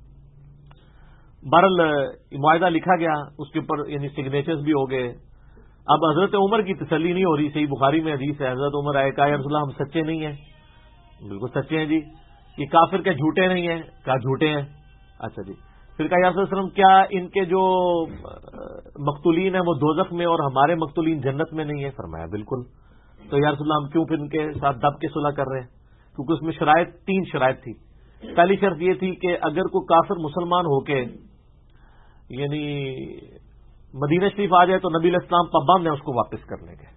بہرحال معاہدہ لکھا گیا، اس کے اوپر یعنی سگنیچرز بھی ہو گئے. اب حضرت عمر کی تسلی نہیں ہو رہی. صحیح بخاری میں حدیث ہے حضرت عمر آئے کہا یا رسول اللہ ہم سچے نہیں ہیں. بالکل سچے ہیں جی. یہ کافر کے جھوٹے نہیں ہیں؟ کہا جھوٹے ہیں. اچھا جی. پھر کہا یا رسول اللہ علیہ وسلم کیا ان کے جو مقتولین ہیں وہ دوزخ میں اور ہمارے مقتولین جنت میں نہیں ہے؟ فرمایا بالکل. تو یا رسول اللہ ہم کیوں پھر ان کے ساتھ دب کے صلح کر رہے ہیں؟ کیونکہ اس میں شرائط 3 شرائط تھی. پہلی شرط یہ تھی کہ اگر کوئی کافر مسلمان ہو کے یعنی مدینہ شریف آ جائے تو نبی علیہ السلام پابند ہیں اس کو واپس کرنے کے.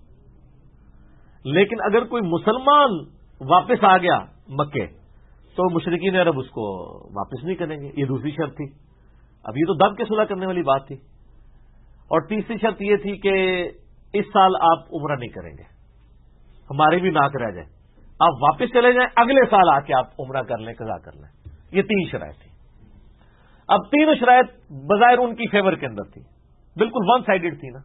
لیکن اگر کوئی مسلمان واپس آ گیا مکے تو مشرکین عرب اس کو واپس نہیں کریں گے. یہ دوسری شرط تھی. اب یہ تو دب کے صلح کرنے والی بات تھی. اور تیسری شرط یہ تھی کہ اس سال آپ عمرہ نہیں کریں گے, ہمارے بھی ناک رہ جائے, آپ واپس چلے جائیں, اگلے سال آ کے آپ عمرہ کر لیں, قضا کر لیں. یہ 3 شرائط تھی. اب تینوں شرائط بظاہر ان کی فیور کے اندر تھی, بالکل ون سائیڈڈ تھی نا.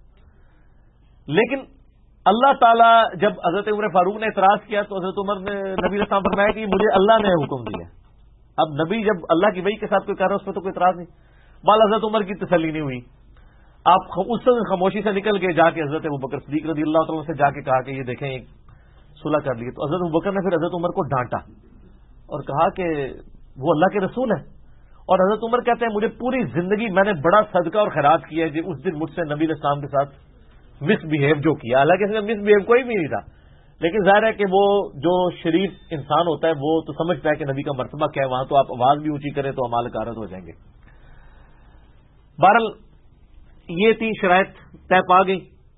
لیکن اللہ تعالیٰ جب حضرت عمر فاروق نے اعتراض کیا تو حضرت عمر نے نبی علیہ السلام فرمایا کہ مجھے اللہ نے حکم دیا. اب نبی جب اللہ کی وحی کے ساتھ کوئی کر رہا ہے اس میں تو کوئی اعتراض نہیں. بال حضرت عمر کی تسلی نہیں ہوئی. آپ اس سے خاموشی سے نکل کے جا کے حضرت ابوبکر صدیق رضی اللہ تعالیٰ سے جا کے کہا کہ یہ دیکھیں ایک صلح کر لی. تو حضرت ابوبکر نے پھر حضرت عمر کو ڈانٹا اور کہا کہ وہ اللہ کے رسول ہے. اور حضرت عمر کہتے ہیں مجھے پوری زندگی میں نے بڑا صدقہ اور خیرات کیا ہے جی اس دن مجھ سے نبی علیہ السلام کے ساتھ مس بہیو جو کیا. حالانکہ اس میں مس بہیو کوئی بھی نہیں تھا, لیکن ظاہر ہے کہ وہ جو شریف انسان ہوتا ہے وہ تو سمجھتا ہے کہ نبی کا مرتبہ کیا ہے, وہاں تو آپ آواز بھی اونچی کریں تو امال کارت ہو جائیں گے. بہرحال یہ 3 شرائط طے پا گئی.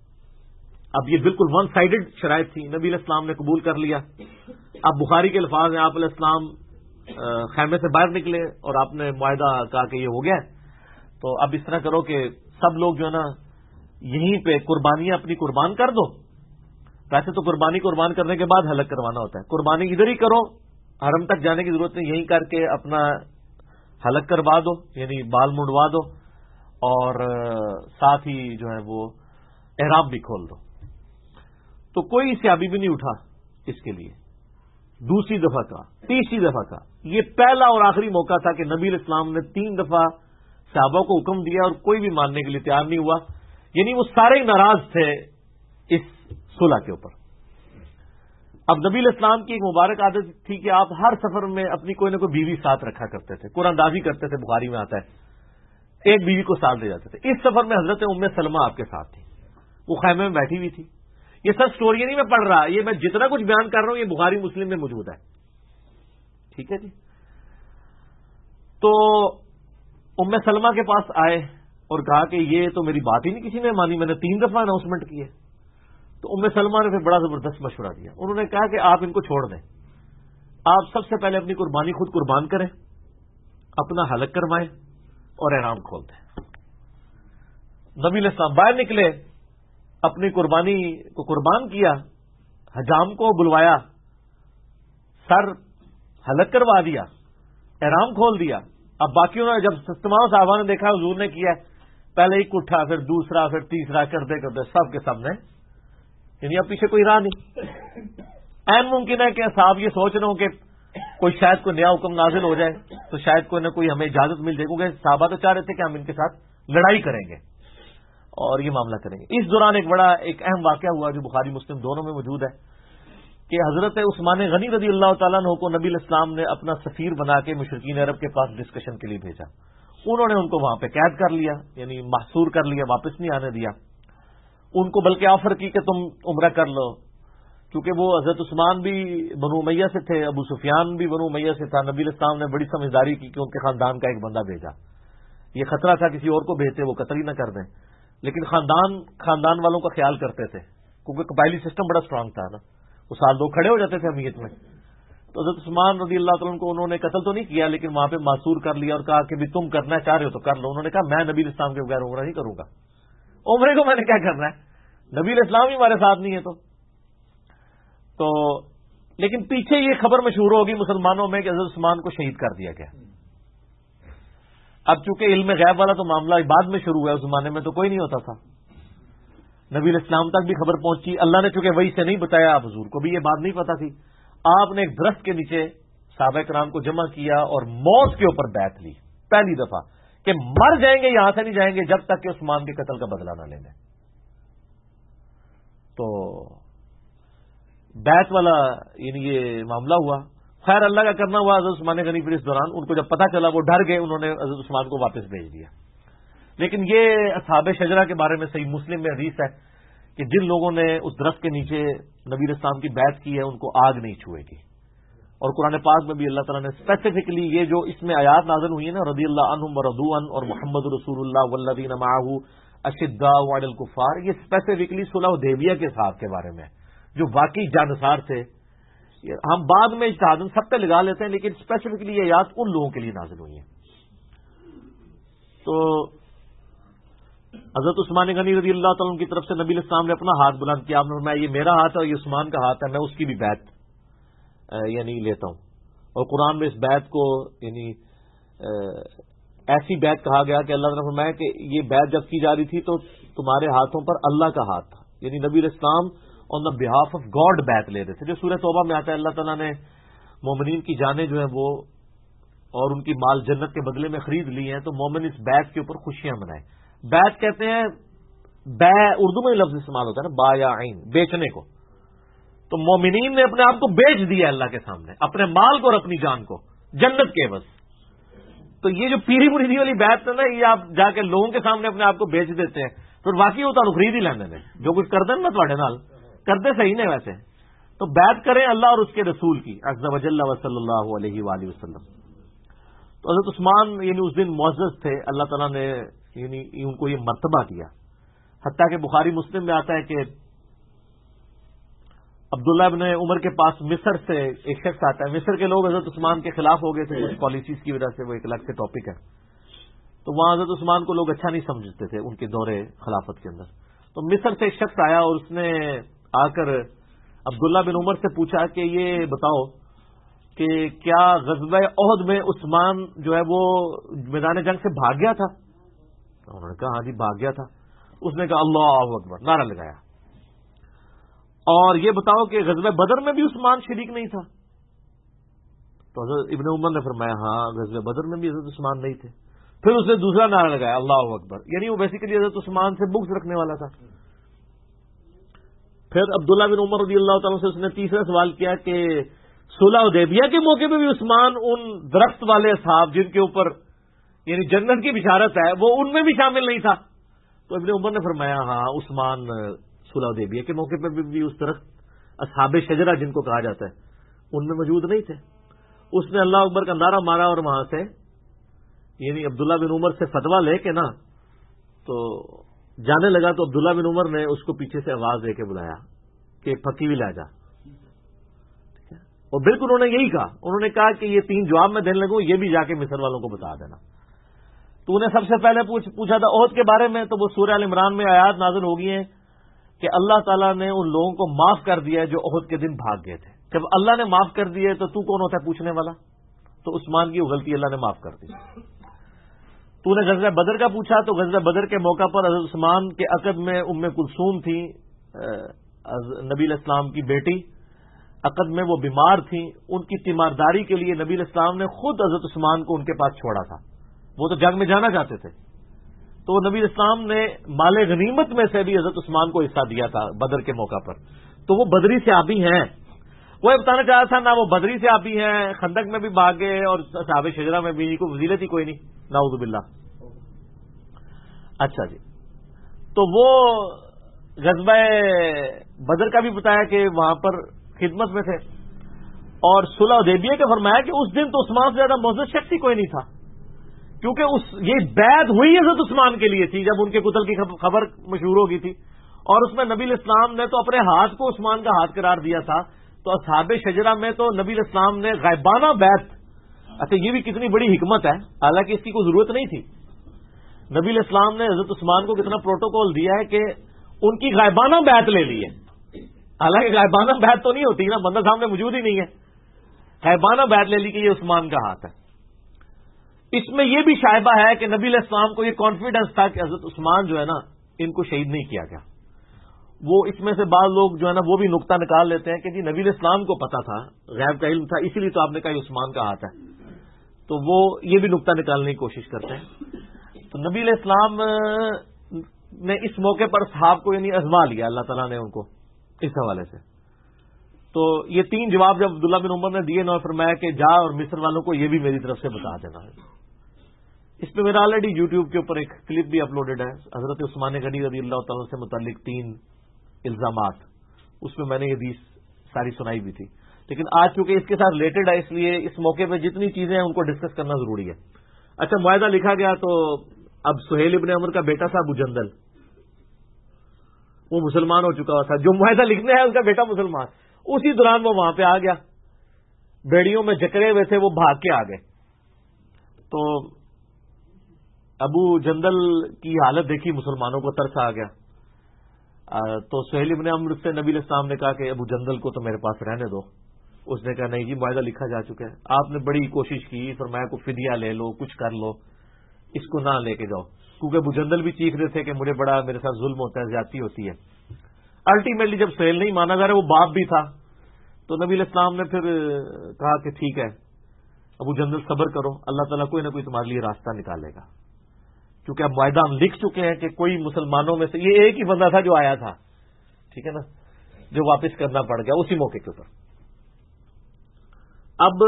اب یہ بالکل ون سائیڈڈ شرائط تھی. نبی علیہ السلام نے قبول کر لیا. اب بخاری کے الفاظ ہیں, آپ علیہ السلام خیمے سے باہر نکلے اور آپ نے معاہدہ کہا کہ یہ ہو گیا. تو اب اس طرح کرو کہ سب لوگ جو ہے نا یہیں پہ قربانیاں اپنی قربان کر دو. ویسے تو قربانی قربان کرنے کے بعد حلق کروانا ہوتا ہے, قربانی ادھر ہی کرو, حرم تک جانے کی ضرورت نہیں, یہیں کر کے اپنا حلق کروا دو یعنی بال منڈوا دو اور ساتھ ہی جو ہے وہ احرام بھی کھول دو. تو کوئی صحابی بھی نہیں اٹھا اس کے لیے. دوسری دفعہ کا, تیسری دفعہ کا, یہ پہلا اور آخری موقع تھا کہ نبی علیہ السلام نے 3 دفعہ صحابہ کو حکم دیا اور کوئی بھی ماننے کے لیے تیار نہیں ہوا. یعنی وہ سارے ناراض تھے اس صلح کے اوپر. اب نبی علیہ السلام کی ایک مبارک عادت تھی کہ آپ ہر سفر میں اپنی کوئی نہ کوئی بیوی ساتھ رکھا کرتے تھے, قرآن اندازی کرتے تھے, بخاری میں آتا ہے ایک بیوی کو ساتھ لے جاتے تھے. اس سفر میں حضرت ام سلمہ آپ کے ساتھ تھی, وہ خیمے میں بیٹھی ہوئی تھی. یہ سب سٹوری نہیں میں پڑھ رہا, یہ میں جتنا کچھ بیان کر رہا ہوں یہ بخاری مسلم میں موجود ہے. ٹھیک ہے جی. تو ام سلمہ کے پاس آئے اور کہا کہ یہ تو میری بات ہی نہیں کسی نے مانی, میں نے 3 دفعہ اناؤنسمنٹ کی ہے. تو ام سلمہ نے پھر بڑا زبردست مشورہ دیا. انہوں نے کہا کہ آپ ان کو چھوڑ دیں, آپ سب سے پہلے اپنی قربانی خود قربان کریں, اپنا حلق کروائیں اور احرام کھول دیں. نبی علیہ السلام باہر نکلے, اپنی قربانی کو قربان کیا, حجام کو بلوایا, سر حلق کروا دیا, احرام کھول دیا. اب باقیوں نے جب تمام صحابہ نے دیکھا حضور نے کیا, پہلے ایک اٹھا, پھر دوسرا, پھر تیسرا, کرتے کرتے سب کے سب نے, یعنی اب پیچھے کوئی راہ نہیں. این ممکن ہے کہ صاحب یہ سوچ رہے ہوں کہ کوئی شاید کوئی نیا حکم نازل ہو جائے تو شاید کوئی نہ کوئی ہمیں اجازت مل جائے, کیونکہ صحابہ تو چاہ رہے تھے کہ ہم ان کے ساتھ لڑائی کریں گے اور یہ معاملہ کریں گے. اس دوران ایک اہم واقعہ ہوا جو بخاری مسلم دونوں میں موجود ہے کہ حضرت عثمان غنی رضی اللہ تعالیٰ عنہ کو نبی علیہ السلام نے اپنا سفیر بنا کے مشرکین عرب کے پاس ڈسکشن کے لیے بھیجا. انہوں نے ان کو وہاں پہ قید کر لیا, یعنی محصور کر لیا, واپس نہیں آنے دیا. ان کو بلکہ آفر کی کہ تم عمرہ کر لو, کیونکہ وہ حضرت عثمان بھی بنو امیہ سے تھے, ابو سفیان بھی بنو امیہ سے تھا. نبی علیہ السلام نے بڑی سمجھداری کی کہ ان کے خاندان کا ایک بندہ بھیجا. یہ خطرہ تھا کسی اور کو بھیجتے وہ قتل ہی نہ کر دیں, لیکن خاندان والوں کا خیال کرتے تھے کیونکہ قبائلی سسٹم بڑا اسٹرانگ تھا نا, وہ سال 2 کھڑے ہو جاتے تھے امیت میں. تو حضرت عثمان رضی اللہ تعالیٰ کو انہوں نے قتل تو نہیں کیا, لیکن وہاں پہ معصور کر لیا اور کہا کہ بھی تم کرنا چاہ رہے ہو تو کر لو. انہوں نے کہا میں نبی علیہ السلام کے بغیر عمرہ نہیں کروں گا, عمرے کو میں نے کیا کرنا ہے, نبی علیہ السلام ہی ہمارے ساتھ نہیں ہے. تو لیکن پیچھے یہ خبر مشہور ہوگی مسلمانوں میں کہ حضرت عثمان کو شہید کر دیا گیا. اب چونکہ علم غیب والا تو معاملہ بعد میں شروع ہوا, اس زمانے میں تو کوئی نہیں ہوتا تھا. نبی علیہ السلام تک بھی خبر پہنچی, اللہ نے چونکہ وحی سے نہیں بتایا, آپ حضور کو بھی یہ بات نہیں پتا تھی. آپ نے ایک درخت کے نیچے صحابہ کرام کو جمع کیا اور موت کے اوپر بیعت لی پہلی دفعہ کہ مر جائیں گے, یہاں سے نہیں جائیں گے جب تک کہ عثمان کے قتل کا بدلہ نہ لیں گے. تو بیعت والا یعنی یہ معاملہ ہوا. خیر اللہ کا کرنا ہوا. حضرت عثمان غنی پھر اس دوران ان کو جب پتہ چلا وہ ڈر گئے, انہوں نے حضرت عثمان کو واپس بھیج دیا. لیکن یہ اصحاب شجرہ کے بارے میں صحیح مسلم میں حدیث ہے کہ جن لوگوں نے اس درخت کے نیچے نبی اسلام کی بیعت کی ہے ان کو آگ نہیں چھوئے گی. اور قرآن پاک میں بھی اللہ تعالیٰ نے اسپیسیفکلی یہ جو اس میں آیات نازل ہوئی ہیں نا, رضی اللہ عنہم ورضوا عنہ اور محمد رسول اللہ والذین معہ اشداء علی الکفار, یہ اسپیسیفکلی صلح حدیبیہ کے صاحب کے بارے میں جو واقعی جانسار تھے. ہم بعد میں اجتہاد سب پہ لگا لیتے ہیں, لیکن اسپیسیفکلی یہ آیات ان لوگوں کے لیے نازل ہوئی ہیں. تو حضرت عثمان غنی رضی اللہ تعالیٰ عنہ کی طرف سے نبی اسلام نے اپنا ہاتھ بلند کیا. آپ نے فرمایا یہ میرا ہاتھ ہے اور یہ عثمان کا ہاتھ ہے, میں اس کی بھی بیعت یعنی لیتا ہوں. اور قرآن میں اس بیعت کو یعنی ایسی بیعت کہا گیا کہ اللہ تعالیٰ نے فرمایا کہ یہ بیعت جب کی جا رہی تھی تو تمہارے ہاتھوں پر اللہ کا ہاتھ تھا, یعنی نبی اسلام آن دا بہاف آف گاڈ بیعت لے رہے تھے. جو سورہ توبہ میں آتا ہے اللہ تعالیٰ نے مومنین کی جانیں جو ہیں وہ اور ان کی مال جنت کے بدلے میں خرید لی ہیں, تو مومن اس بیعت کے اوپر خوشیاں منائیں. بیعت کہتے ہیں بے, اردو میں لفظ استعمال ہوتا ہے نا با یا عین, بیچنے کو. تو مومنین نے اپنے آپ کو بیچ دیا اللہ کے سامنے, اپنے مال کو اور اپنی جان کو جنت کے عوض. تو یہ جو پیری مریدی والی بیعت ہے نا, یہ آپ جا کے لوگوں کے سامنے اپنے آپ کو بیچ دیتے ہیں, تو واقعی ہوتا خرید ہی لینے میں جو کچھ کرتے ہیں نا تھوڑے نال کرتے صحیح نہیں ویسے. تو بیعت کریں اللہ اور اس کے رسول کی عز وجل و صلی اللہ علیہ وآلہ وسلم. تو حضرت عثمان یعنی اس دن معزز تھے, اللہ تعالیٰ نے یعنی ان کو یہ مرتبہ دیا. حتیٰ کہ بخاری مسلم میں آتا ہے کہ عبداللہ ابن عمر کے پاس مصر سے ایک شخص آتا ہے. مصر کے لوگ حضرت عثمان کے خلاف ہو گئے تھے کچھ پالیسیز کی وجہ سے, وہ ایک الگ سے ٹاپک ہے. تو وہاں حضرت عثمان کو لوگ اچھا نہیں سمجھتے تھے ان کے دور خلافت کے اندر. تو مصر سے ایک شخص آیا اور اس نے آ کر عبداللہ بن عمر سے پوچھا کہ یہ بتاؤ کہ کیا غزوہ احد میں عثمان جو ہے وہ میدان جنگ سے بھاگ گیا تھا؟ انہوں نے کہا ہاں جی بھاگ گیا تھا. اس نے کہا اللہ اکبر, نعرہ لگایا. اور یہ بتاؤ کہ غزوہ بدر میں بھی عثمان شریک نہیں تھا؟ تو حضرت ابن عمر نے فرمایا ہاں غزوہ بدر میں بھی حضرت عثمان نہیں تھے. پھر اس نے دوسرا نعرہ لگایا اللہ اکبر, یعنی وہ بیسیکلی حضرت عثمان سے بغض رکھنے والا تھا. پھر عبداللہ بن عمر رضی اللہ تعالیٰ سے اس نے تیسرا سوال کیا کہ صلح حدیبیہ کے موقع پہ بھی عثمان ان درخت والے اصحاب جن کے اوپر یعنی جنت کی بشارت ہے وہ ان میں بھی شامل نہیں تھا؟ تو ابن عمر نے فرمایا ہاں عثمان صلح حدیبیہ کے موقع پہ بھی اس درخت اصحاب شجرہ جن کو کہا جاتا ہے ان میں موجود نہیں تھے. اس نے اللہ اکبر کا نعرہ مارا اور وہاں سے یعنی عبداللہ بن عمر سے فتویٰ لے کے نا تو جانے لگا. تو عبداللہ بن عمر نے اس کو پیچھے سے آواز دے کے بلایا کہ پھکی بھی لا جا. اور بالکل انہوں نے یہی کہا, انہوں نے کہا کہ یہ 3 جواب میں دینے لگوں, یہ بھی جا کے مصر والوں کو بتا دینا. تو انہیں سب سے پہلے پوچھا تھا عہد کے بارے میں, تو وہ سورہ ال عمران میں آیات نازل ہو گئی ہیں کہ اللہ تعالیٰ نے ان لوگوں کو معاف کر دیا ہے جو عہد کے دن بھاگ گئے تھے. جب اللہ نے معاف کر دیے تو کون ہوتا ہے پوچھنے والا؟ تو عثمان کی وہ غلطی اللہ نے معاف کر دی. تو نے غزوہ بدر کا پوچھا, تو غزوہ بدر کے موقع پر حضرت عثمان کے عقد میں ام کلثوم تھی نبی علیہ السلام کی بیٹی, عقد میں وہ بیمار تھیں. ان کی تیمارداری کے لیے نبی علیہ السلام نے خود حضرت عثمان کو ان کے پاس چھوڑا تھا. وہ تو جنگ میں جانا چاہتے تھے, تو نبی علیہ السلام نے مال غنیمت میں سے بھی حضرت عثمان کو حصہ دیا تھا بدر کے موقع پر. تو وہ بدری صحابی ہیں. وہ یہ بتانا چاہا تھا نہ وہ بدری صحابی ہیں, خندق میں بھی بھاگے اور اصحاب شجرہ میں بھی کوئی فضیلت ہی کوئی نہیں, نعوذ باللہ. اچھا جی, تو وہ غزوہ بدر کا بھی بتایا کہ وہاں پر خدمت میں تھے. اور صلح حدیبیہ کا فرمایا کہ اس دن تو عثمان سے زیادہ معزز شخص ہی کوئی نہیں تھا, کیونکہ یہ بیعت ہوئی حضرت عثمان کے لیے تھی جب ان کے قتل کی خبر مشہور ہو گئی تھی. اور اس میں نبی علیہ السلام نے تو اپنے ہاتھ کو عثمان کا ہاتھ قرار دیا تھا. تو اصحاب شجرہ میں تو نبی علیہ السلام نے غائبانہ بیعت, اچھا یہ بھی کتنی بڑی حکمت ہے, حالانکہ اس کی کوئی ضرورت نہیں تھی. نبی علیہ السلام نے حضرت عثمان کو کتنا پروٹوکول دیا ہے کہ ان کی غائبانہ بیعت لے لی ہے. حالانکہ غائبانہ بیعت تو نہیں ہوتی نا, بندہ سامنے موجود ہی نہیں ہے, غائبانہ بیعت لے لی کہ یہ عثمان کا ہاتھ ہے. اس میں یہ بھی شائبہ ہے کہ نبی علیہ السلام کو یہ کانفیڈنس تھا کہ حضرت عثمان جو ہے نا ان کو شہید نہیں کیا گیا. وہ اس میں سے بعض لوگ جو ہے نا وہ بھی نقطہ نکال لیتے ہیں کہ جی نبی علیہ السلام کو پتا تھا, غیب کا علم تھا, اسی لیے تو آپ نے کہا یہ عثمان کا ہاتھ ہے. تو وہ یہ بھی نقطہ نکالنے کی کوشش کرتے ہیں. تو نبی علیہ السلام نے اس موقع پر صحاب کو یعنی ازما لیا اللہ تعالیٰ نے ان کو اس حوالے سے. تو یہ 3 جواب جب عبداللہ بن عمر نے دیے نا، فرمایا کہ جا اور مصر والوں کو یہ بھی میری طرف سے بتا دینا ہے. اس پہ میرا آلریڈی یوٹیوب کے اوپر ایک کلپ بھی اپلوڈڈ ہے، حضرت عثمان غنی رضی اللہ تعالیٰ سے متعلق 3 الزامات. اس میں نے یہ حدیث ساری سنائی بھی تھی، لیکن آج چونکہ اس کے ساتھ ریلیٹڈ ہے اس لیے اس موقع پہ جتنی چیزیں ہیں ان کو ڈسکس کرنا ضروری ہے. اچھا، معاہدہ لکھا گیا تو اب سہیل ابن عمر کا بیٹا تھا ابو جندل، وہ مسلمان ہو چکا تھا. جو معاہدہ لکھنے ہے اس کا بیٹا مسلمان. اسی دوران وہ وہاں پہ آ گیا، بیڑیوں میں جکڑے ہوئے تھے، وہ بھاگ کے آ گئے. تو ابو جندل کی حالت دیکھی مسلمانوں کو ترس آ گیا. تو سہیل ابن عمر سے نبی علیہ السلام نے کہا کہ ابو جندل کو تو میرے پاس رہنے دو. اس نے کہا نہیں جی، معاہدہ لکھا جا چکا ہے. آپ نے بڑی کوشش کی، فرمایا کو فدیہ لے لو، کچھ کر لو، اس کو نہ لے کے جاؤ. کیونکہ ابو جندل بھی چیخ رہے تھے کہ مجھے بڑا میرے ساتھ ظلم ہوتا ہے، زیادتی ہوتی ہے. الٹیمیٹلی جب سہیل نہیں مانا جا رہا، وہ باپ بھی تھا، تو نبی علیہ السلام نے پھر کہا کہ ٹھیک ہے ابو جندل صبر کرو، اللہ تعالیٰ کوئی نہ کوئی تمہارے لیے راستہ نکالے گا. کیونکہ اب معاہدہ ہم لکھ چکے ہیں کہ کوئی مسلمانوں میں سے، یہ ایک ہی بندہ تھا جو آیا تھا، ٹھیک ہے نا، جو واپس کرنا پڑ گیا اسی موقع کے اوپر. اب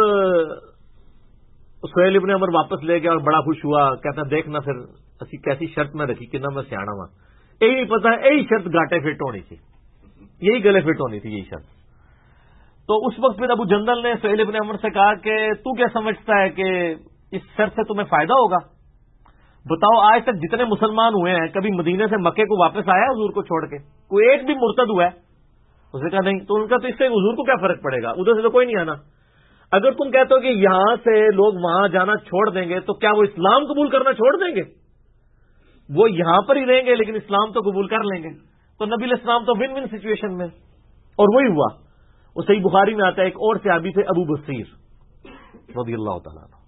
سہیل ابن عمر واپس لے گیا اور بڑا خوش ہوا، کہتا دیکھنا پھر اسی کیسی شرط میں رکھی کہ نہ میں سیاح ہوا. یہی نہیں پتا، یہی شرط گاٹے فٹ ہونی تھی، یہی گلے فٹ ہونی تھی، یہی شرط. تو اس وقت پھر ابو جندل نے سہیل ابن عمر سے کہا کہ تو کیا سمجھتا ہے کہ اس شرط سے تمہیں فائدہ ہوگا؟ بتاؤ آج تک جتنے مسلمان ہوئے ہیں کبھی مدینے سے مکے کو واپس آیا حضور کو چھوڑ کے؟ کوئی ایک بھی مرتد ہوا ہے؟ اس نے کہا نہیں. تو ان کا تو اس سے حضور کو کیا فرق پڑے گا، ادھر سے تو کوئی نہیں آنا. اگر تم کہتے ہو کہ یہاں سے لوگ وہاں جانا چھوڑ دیں گے تو کیا وہ اسلام قبول کرنا چھوڑ دیں گے؟ وہ یہاں پر ہی رہیں گے لیکن اسلام تو قبول کر لیں گے. تو نبی علیہ السلام تو ون ون سچویشن میں، اور وہی ہوا. وہ صحیح بخاری میں آتا ہے، ایک اور صحابی تھے ابو بصیر رضی اللہ تعالیٰ عنہ،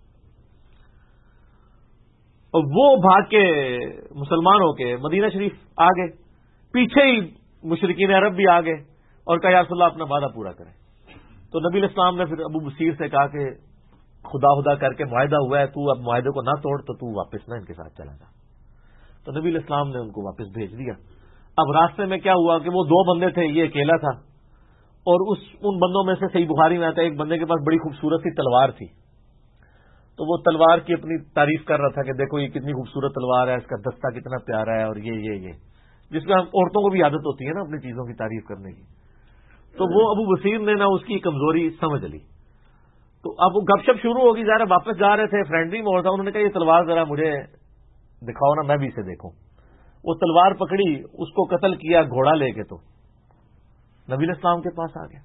اور وہ بھاگ کے مسلمان ہو کے مدینہ شریف آ گئے. پیچھے ہی مشرکین عرب بھی آ گئے اور کہا یا رسول اللہ اپنا وعدہ پورا کریں. تو نبی علیہ السلام نے پھر ابو بصیر سے کہا کہ خدا کر کے معاہدہ ہوا ہے، تو اب معاہدے کو نہ توڑ، تو تو واپس نہ ان کے ساتھ چلا جا. تو نبی علیہ السلام نے ان کو واپس بھیج دیا. اب راستے میں کیا ہوا کہ وہ 2 بندے تھے، یہ اکیلا تھا، اور ان بندوں میں سے صحیح بخاری میں آتا ہے ایک بندے کے پاس بڑی خوبصورت سی تلوار تھی. تو وہ تلوار کی اپنی تعریف کر رہا تھا کہ دیکھو یہ کتنی خوبصورت تلوار ہے، اس کا دستہ کتنا پیارا ہے، اور یہ جس میں عورتوں کو بھی عادت ہوتی ہے نا اپنی چیزوں کی تعریف کرنے کی. تو وہ ابو بصیر نے نا اس کی کمزوری سمجھ لی. تو اب وہ گپ شپ شروع ہوگی، ظاہر واپس جا رہے تھے، فرینڈلی موڑ تھا. انہوں نے کہا یہ تلوار ذرا مجھے دکھاؤ نا، میں بھی اسے دیکھوں. وہ تلوار پکڑی، اس کو قتل کیا گھوڑا لے کے. تو نبی علیہ السلام کے پاس آ گیا.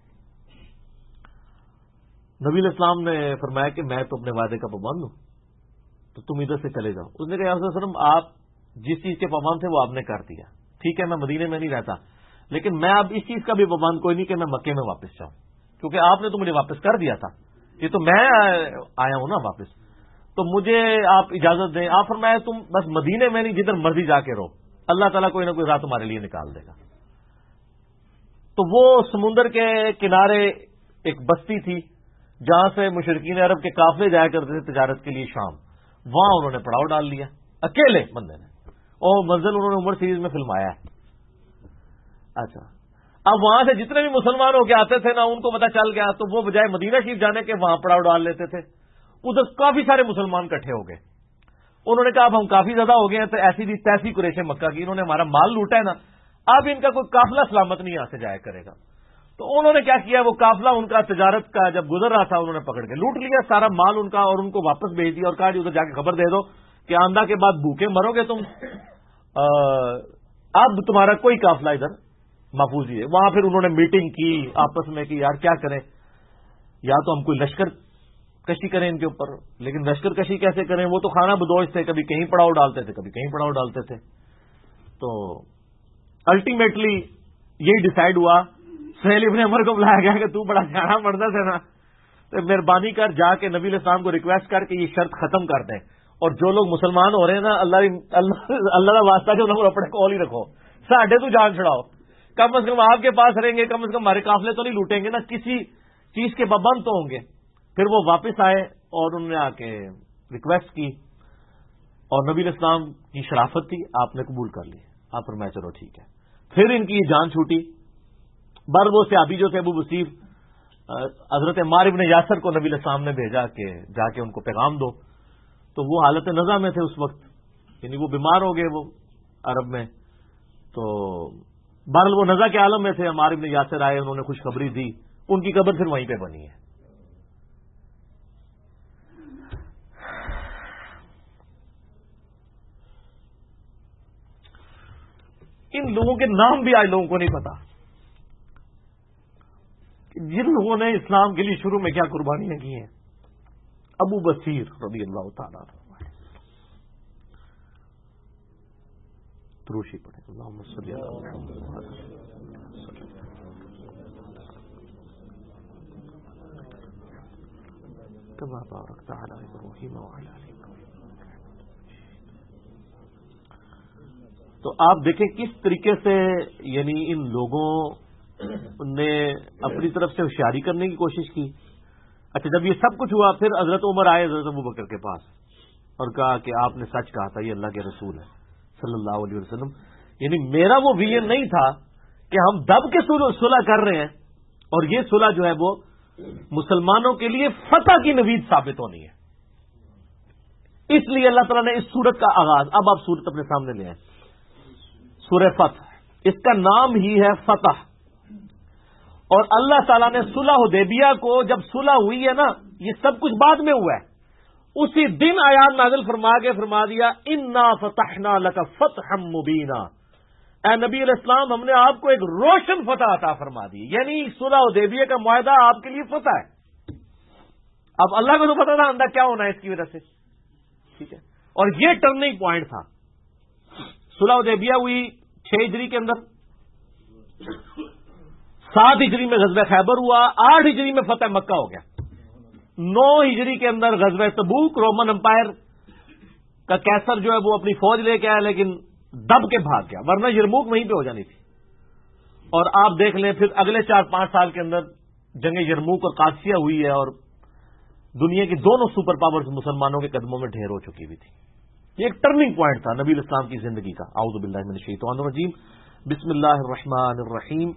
نبی علیہ السلام نے فرمایا کہ میں تو اپنے وعدے کا پابند ہوں، تو تم ادھر سے چلے جاؤ. اس نے کہا یا رسول اللہ صلی اللہ علیہ وسلم آپ جس چیز کے پابند تھے وہ آپ نے کر دیا، ٹھیک ہے میں مدینے میں نہیں رہتا، لیکن میں اب اس چیز کا بھی پابند کوئی نہیں کہ میں مکے میں واپس جاؤں، کیونکہ آپ نے تو مجھے واپس کر دیا تھا، یہ تو میں آیا ہوں نا واپس، تو مجھے آپ اجازت دیں. آپ فرمایا تم بس مدینے میں نہیں، جدھر مرضی جا کے رہو، اللہ تعالیٰ کوئی نہ کوئی راہ تمہارے لیے نکال دے گا. تو وہ سمندر کے کنارے ایک بستی تھی جہاں سے مشرکین عرب کے قافلے جایا کرتے تھے تجارت کے لیے شام. وہاں انہوں نے پڑاؤ ڈال لیا اکیلے بندے نے، اور منزل انہوں نے عمر سیریز میں فلمایا ہے. اچھا، اب وہاں سے جتنے بھی مسلمان ہو کے آتے تھے نا ان کو پتا چل گیا، تو وہ بجائے مدینہ شریف جانے کے وہاں پڑاؤ ڈال لیتے تھے. ادھر کافی سارے مسلمان اکٹھے ہو گئے. انہوں نے کہا اب ہم کافی زیادہ ہو گئے ہیں، تو ایسی بھی تیسی قریش مکہ کی، انہوں نے ہمارا مال لوٹا ہے نا، اب ان کا کوئی قافلہ سلامت نہیں یہاں سے جایا کرے گا. تو انہوں نے کیا کیا، وہ قافلہ ان کا تجارت کا جب گزر رہا تھا انہوں نے پکڑ کے لوٹ لیا سارا مال ان کا، اور ان کو واپس بھیج دیا اور کہا جی ادھر جا کے خبر دے دو کہ آندھا کے بعد بھوکے مرو گے تم، اب تمہارا کوئی قافلہ ادھر محفوظ ہی ہے. وہاں پھر انہوں نے میٹنگ کی آپس میں کہ یار کیا کریں، یا تو ہم کوئی لشکر کشی کریں ان کے اوپر، لیکن لشکر کشی کیسے کریں، وہ تو خانہ بدوش تھے، کبھی کہیں پڑاؤ ڈالتے تھے کبھی کہیں پڑاؤ ڈالتے تھے. تو الٹیمیٹلی یہی ڈیسائیڈ ہوا، سہیل ابن عمر کو بلایا گیا کہ تو بڑا سیاح مرد ہے نا، تو مہربانی کر جا کے نبی علیہ السلام کو ریکویسٹ کر کے یہ شرط ختم کر دیں، اور جو لوگ مسلمان ہو رہے ہیں نا اللہ کا واسطہ جو انہوں اپنے کول ہی رکھو، ساڈے تو جان چھڑاؤ، کم از کم آپ کے پاس رہیں گے، کم از کم ہمارے قافلے تو نہیں لوٹیں گے نا، کسی چیز کے پابند تو ہوں گے. پھر وہ واپس آئے اور انہوں نے آ کے ریکویسٹ کی، اور نبی علیہ السلام کی شرافت تھی، آپ نے قبول کر لی. آپ فرمایا چلو ٹھیک ہے. پھر ان کی جان چھوٹی، بر وہ صحابی جو تھے ابو بصیر، حضرت عمار بن یاسر کو نبی علیہ السلام نے بھیجا کہ جا کے ان کو پیغام دو، تو وہ حالت نزع میں تھے اس وقت، یعنی وہ بیمار ہو گئے وہ عرب میں، تو بہرحال وہ نزع کے عالم میں تھے. عمار بن یاسر آئے، انہوں نے خوشخبری دی، ان کی قبر پھر وہیں پہ بنی ہے. ان لوگوں کے نام بھی آج لوگوں کو نہیں پتا، جن لوگوں نے اسلام کے لیے شروع میں کیا قربانیاں کی ہیں. ابو بصیر رضی اللہ تعالیٰ تروشی پڑھے اللہم صلی علی محمد کما بارکت علی ابراہیم وعلی آل ابراہیم. تو آپ دیکھیں کس طریقے سے یعنی ان لوگوں نے اپنی طرف سے ہوشیاری کرنے کی کوشش کی. اچھا جب یہ سب کچھ ہوا پھر حضرت عمر آئے حضرت ابوبکر کے پاس اور کہا کہ آپ نے سچ کہا تھا، یہ اللہ کے رسول ہے صلی اللہ علیہ وسلم. یعنی میرا وہ ویژن نہیں تھا کہ ہم دب کے صلح کر رہے ہیں، اور یہ صلح جو ہے وہ مسلمانوں کے لیے فتح کی نوید ثابت ہونی ہے. اس لیے اللہ تعالیٰ نے اس سورت کا آغاز، اب آپ سورت اپنے سامنے لے آئیں، سورہ فتح، اس کا نام ہی ہے فتح. اور اللہ تعالیٰ نے صلح حدیبیہ کو جب صلح ہوئی ہے نا، یہ سب کچھ بعد میں ہوا ہے، اسی دن آیات نازل فرما کے فرما دیا انا فتحنا لک فتحا مبینا. اے نبی علیہ السلام ہم نے آپ کو ایک روشن فتح عطا فرما دی، یعنی صلح حدیبیہ کا معاہدہ آپ کے لیے فتح ہے. اب اللہ کو تو پتا تھا اندر کیا ہونا ہے اس کی وجہ سے، ٹھیک ہے. اور یہ ٹرننگ پوائنٹ تھا. صلح حدیبیہ ہوئی 6 ہجری کے اندر، 7 ہجری میں غزوہ خیبر ہوا، 8 ہجری میں فتح مکہ ہو گیا، 9 ہجری کے اندر غزوہ تبوک، رومن امپائر کا کیسر جو ہے وہ اپنی فوج لے کے آیا لیکن دب کے بھاگ گیا، ورنہ یرموک وہیں پہ ہو جانی تھی. اور آپ دیکھ لیں پھر اگلے 4-5 سال کے اندر جنگ یرموک اور قادسیہ ہوئی ہے، اور دنیا کی دونوں سپر پاورز مسلمانوں کے قدموں میں ڈھیر ہو چکی ہوئی تھی. یہ ایک ٹرننگ پوائنٹ تھا نبی الاسلام کی زندگی کا. اعوذ باللہ من الشیطان الرجیم، بسم اللہ الرحمن الرحیم.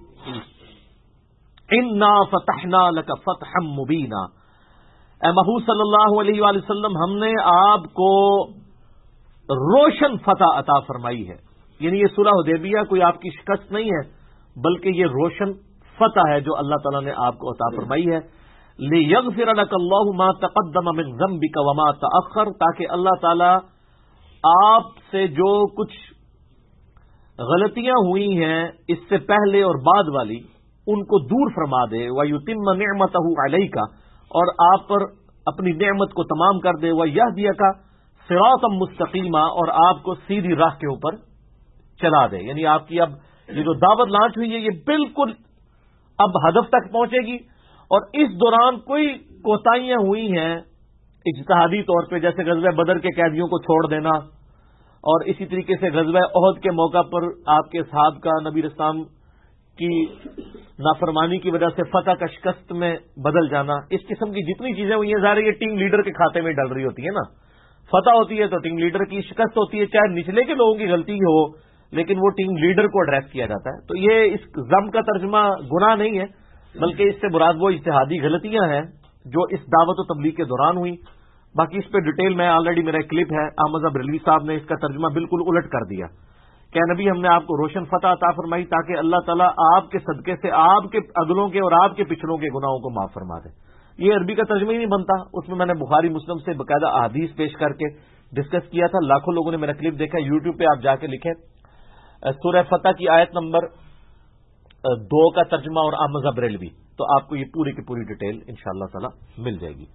انا فتحنا لک فتحا مبینا. اے محبوب صلی اللہ علیہ وآلہ وسلم ہم نے آپ کو روشن فتح عطا فرمائی ہے. یعنی یہ صلح حدیبیہ کوئی آپ کی شکست نہیں ہے بلکہ یہ روشن فتح ہے جو اللہ تعالیٰ نے آپ کو عطا فرمائی ہے. لیغفر لک اللہ ما تقدم من ذنبک وما تأخر، تاکہ اللہ تعالیٰ آپ سے جو کچھ غلطیاں ہوئی ہیں اس سے پہلے اور بعد والی ان کو دور فرما دے. وَيُتِمَّ نِعْمَتَهُ عَلَيْكَ، اور آپ پر اپنی نعمت کو تمام کر دے. وَيَهْدِيَكَ صِرَاطًا مُسْتَقِيمًا، اور آپ کو سیدھی راہ کے اوپر چلا دے. یعنی آپ کی اب یہ جو دعوت لانچ ہوئی ہے یہ بالکل اب ہدف تک پہنچے گی. اور اس دوران کوئی کوتاہیاں ہوئی ہیں اجتہادی طور پہ، جیسے غزوہ بدر کے قیدیوں کو چھوڑ دینا، اور اسی طریقے سے غزوہ احد کے موقع پر آپ کے صحابہ کا نبی اسلام کی نافرمانی کی وجہ سے فتح کا شکست میں بدل جانا، اس قسم کی جتنی چیزیں ہوئی ہیں ظاہر یہ ٹیم لیڈر کے کھاتے میں ڈل رہی ہوتی ہے نا. فتح ہوتی ہے تو ٹیم لیڈر کی شکست ہوتی ہے، چاہے نچلے کے لوگوں کی غلطی ہو لیکن وہ ٹیم لیڈر کو ایڈریس کیا جاتا ہے. تو یہ اس ضم کا ترجمہ گناہ نہیں ہے بلکہ اس سے مراد وہ اجتہادی غلطیاں ہیں جو اس دعوت و تبلیغ کے دوران ہوئی. باقی اس پہ ڈیٹیل میں آلریڈی میرا ایک کلپ ہے، احمد بریلوی صاحب نے اس کا ترجمہ بالکل الٹ کر دیا کہ نبی ہم نے آپ کو روشن فتح عطا فرمائی تاکہ اللہ تعالیٰ آپ کے صدقے سے آپ کے اگلوں کے اور آپ کے پچھلوں کے گناہوں کو معاف فرما دے. یہ عربی کا ترجمہ ہی نہیں بنتا. اس میں نے بخاری مسلم سے باقاعدہ احادیث پیش کر کے ڈسکس کیا تھا. لاکھوں لوگوں نے میرا کلپ دیکھا. یوٹیوب پہ آپ جا کے لکھیں سورہ فتح کی آیت نمبر 2 کا ترجمہ اور احمد بریلوی، تو آپ کو یہ پوری کی پوری ڈیٹیل انشاءاللہ تعالی مل جائے گی.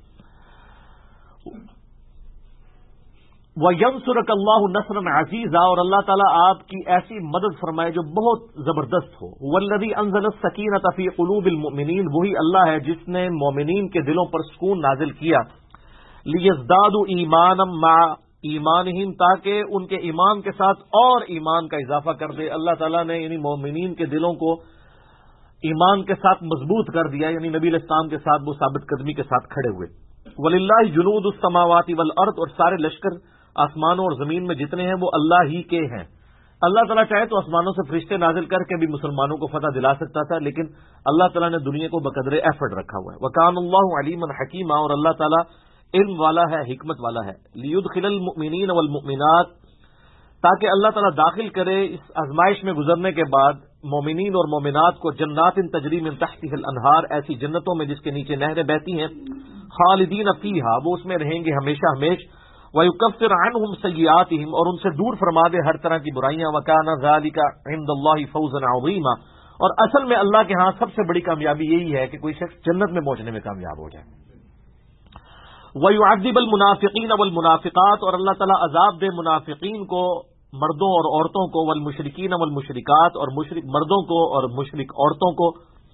وَيَنْصُرَكَ اللَّهُ نَصْرًا عَزِيزًا، اور اللہ تعالیٰ آپ کی ایسی مدد فرمائے جو بہت زبردست ہو. وَالَّذِي أَنزَلَ السَّكِينَةَ فِي قُلُوبِ الْمُؤْمِنِينَ، وہی اللہ ہے جس نے مومنین کے دلوں پر سکون نازل کیا. لِيَزْدَادُوا إِيمَانًا مَعَ إِيمَانِهِمْ، تاکہ ان کے ایمان کے ساتھ اور ایمان کا اضافہ کر دے. اللہ تعالیٰ نے یعنی مومنین کے دلوں کو ایمان کے ساتھ مضبوط کر دیا، یعنی نبی علیہ السلام کے ساتھ وہ ثابت قدمی کے ساتھ کھڑے ہوئے. وَلِلَّهِ جُنُودُ السَّمَاوَاتِ وَالْأَرْضِ، اور سارے لشکر آسمانوں اور زمین میں جتنے ہیں وہ اللہ ہی کے ہیں. اللہ تعالیٰ چاہے تو آسمانوں سے فرشتے نازل کر کے بھی مسلمانوں کو فتح دلا سکتا تھا، لیکن اللہ تعالیٰ نے دنیا کو بقدر ایفرٹ رکھا ہوا ہے. وَكَانَ اللَّهُ عَلِيمًا حَكِيمًا، اور اللہ تعالیٰ علم والا ہے، حکمت والا ہے. لِيُدْخِلَ الْمُؤْمِنِينَ وَالْمُؤْمِنَاتِ، تاکہ اللہ تعالیٰ داخل کرے اس آزمائش میں گزرنے کے بعد مومنین اور مومنات کو جنات تجری من تحتها الانہار، ایسی جنتوں میں جس کے نیچے نہریں بہتی ہیں، خالدین فیہا، وہ اس میں رہیں گے ہمیشہ ہمیش. وَيُكَفِّرْ عَنْهُمْ سَيِّئَاتِهِمْ، اور ان سے دور فرما دے ہر طرح کی برائیاں. وَكَانَ ذَلِكَ عِندَ اللَّهِ فَوْزًا عَظِيمًا، اور اصل میں اللہ کے ہاں سب سے بڑی کامیابی یہی ہے کہ کوئی شخص جنت میں پہنچنے میں کامیاب ہو جائے. وَيُعَذِّبَ الْمُنَافِقِينَ وَالْمُنَافِقَاتِ، اور اللہ تعالیٰ عذاب دے منافقین کو، مردوں اور عورتوں کو، والمشرکین والمشرکات، اور مشرک مردوں کو اور مشرک عورتوں کو.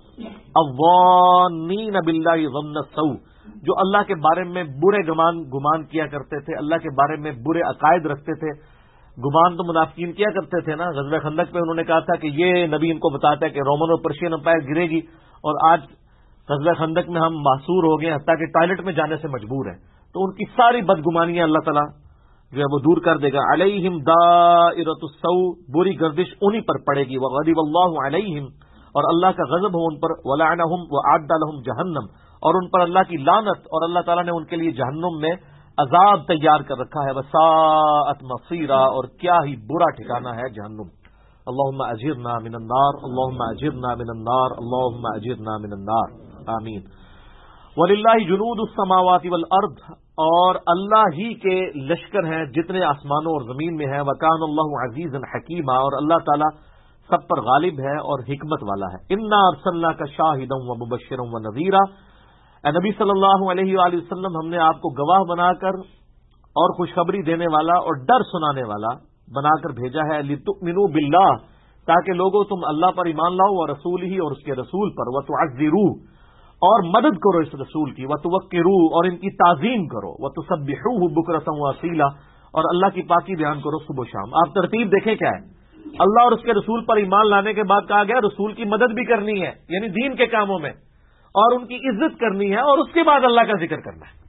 الظانین باللہ ظن السوء، جو اللہ کے بارے میں برے گمان کیا کرتے تھے، اللہ کے بارے میں برے عقائد رکھتے تھے. گمان تو منافقین کیا کرتے تھے نا. غزوہ خندق پہ انہوں نے کہا تھا کہ یہ نبی ان کو بتاتا ہے کہ رومن اور پرشین امپائر گرے گی، اور آج غزوہ خندق میں ہم محصور ہو گئے حتیٰ کہ ٹوائلٹ میں جانے سے مجبور ہیں. تو ان کی ساری بدگمانیاں اللہ تعالیٰ جو ہے وہ دور کر دے گا. علیہم دائرۃ السوء، بری گردش انہی پر پڑے گی. وغضب اللہ علیہم، اور اللہ کا غضب ہو ان پر. ولعنہم واعد لہم جہنم، اور ان پر اللہ کی لعنت، اور اللہ تعالیٰ نے ان کے لیے جہنم میں عذاب تیار کر رکھا ہے. وساءت مصیرا، اور کیا ہی برا ٹھکانہ ہے جہنم. اللہم اجرنا من النار، اللہم اجرنا من النار، اللہم اجرنا من النار، آمین. وَلِلَّهِ جُنُودُ السَّمَاوَاتِ وَالْأَرْضِ، اور اللہ ہی کے لشکر ہیں جتنے آسمانوں اور زمین میں ہیں. وَكَانَ اللَّهُ عَزِيزًا حَكِيمًا، اور اللہ تعالیٰ سب پر غالب ہے اور حکمت والا ہے. إِنَّا أَرْسَلْنَاكَ شَاهِدًا وَمُبَشِّرًا وَنَذِيرًا، اے نبی صلی اللہ علیہ وآلہ وسلم، ہم نے آپ کو گواہ بنا کر اور خوشخبری دینے والا اور ڈر سنانے والا بنا کر بھیجا ہے. لِتُؤْمِنُوا بِاللَّهِ، تاکہ لوگوں تم اللہ پر ایمان لاؤ، اور رسول ہی، اور اس کے رسول پر. وَتُعَزِّرُوهُ، اور مدد کرو اس رسول کی. وَتُوَقِّرُوهُ، اور ان کی تعظیم کرو. وَتُسَبِّحُوهُ بُكْرَةً وَأَصِيلًا، اور اللہ کی پاکی بیان کرو صبح و شام. آپ ترتیب دیکھیں کیا ہے. اللہ اور اس کے رسول پر ایمان لانے کے بعد کہا گیا رسول کی مدد بھی کرنی ہے، یعنی دین کے کاموں میں، اور ان کی عزت کرنی ہے، اور اس کے بعد اللہ کا ذکر کرنا ہے.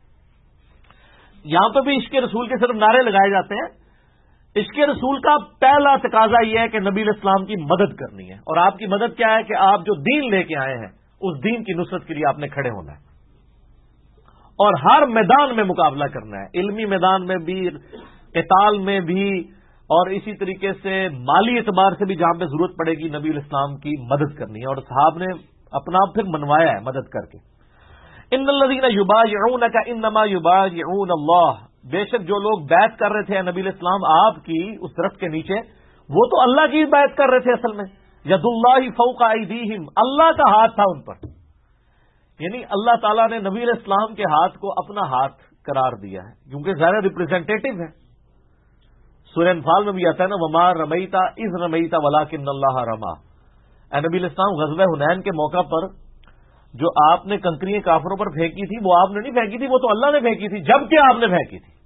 یہاں پہ بھی عشق رسول کے صرف نعرے لگائے جاتے ہیں. عشق رسول کا پہلا تقاضا یہ ہے کہ نبی علیہ السلام کی مدد کرنی ہے. اور آپ کی مدد کیا ہے کہ آپ جو دین لے کے آئے ہیں اس دین کی نصرت کے لیے آپ نے کھڑے ہونا ہے، اور ہر میدان میں مقابلہ کرنا ہے. علمی میدان میں بھی، قتال میں بھی، اور اسی طریقے سے مالی اعتبار سے بھی جہاں پہ ضرورت پڑے گی نبی علیہ السلام کی مدد کرنی ہے. اور صحاب نے اپنا آپ پھر منوایا ہے مدد کر کے. ان الذین یبایعونک انما یبایعون اللہ، بے شک جو لوگ بیعت کر رہے تھے نبی علیہ السلام آپ کی اس درخت کے نیچے، وہ تو اللہ کی بیعت کر رہے تھے. اصل میں ید اللہ فوق ایدیہم، اللہ کا ہاتھ تھا ان پر، یعنی اللہ تعالیٰ نے نبی علیہ السلام کے ہاتھ کو اپنا ہاتھ قرار دیا ہے، کیونکہ ظاہر ریپرزینٹیٹو ہے. سورہ انفال میں بھی آتا ہے نا، وما رمیتا اذ رمیتا ولکن اللہ رما. اے نبی علیہ السلام، غزوہ حنین کے موقع پر جو آپ نے کنکریاں کافروں پر پھینکی تھی وہ آپ نے نہیں پھینکی تھی، وہ تو اللہ نے پھینکی تھی، جبکہ آپ نے پھینکی تھی.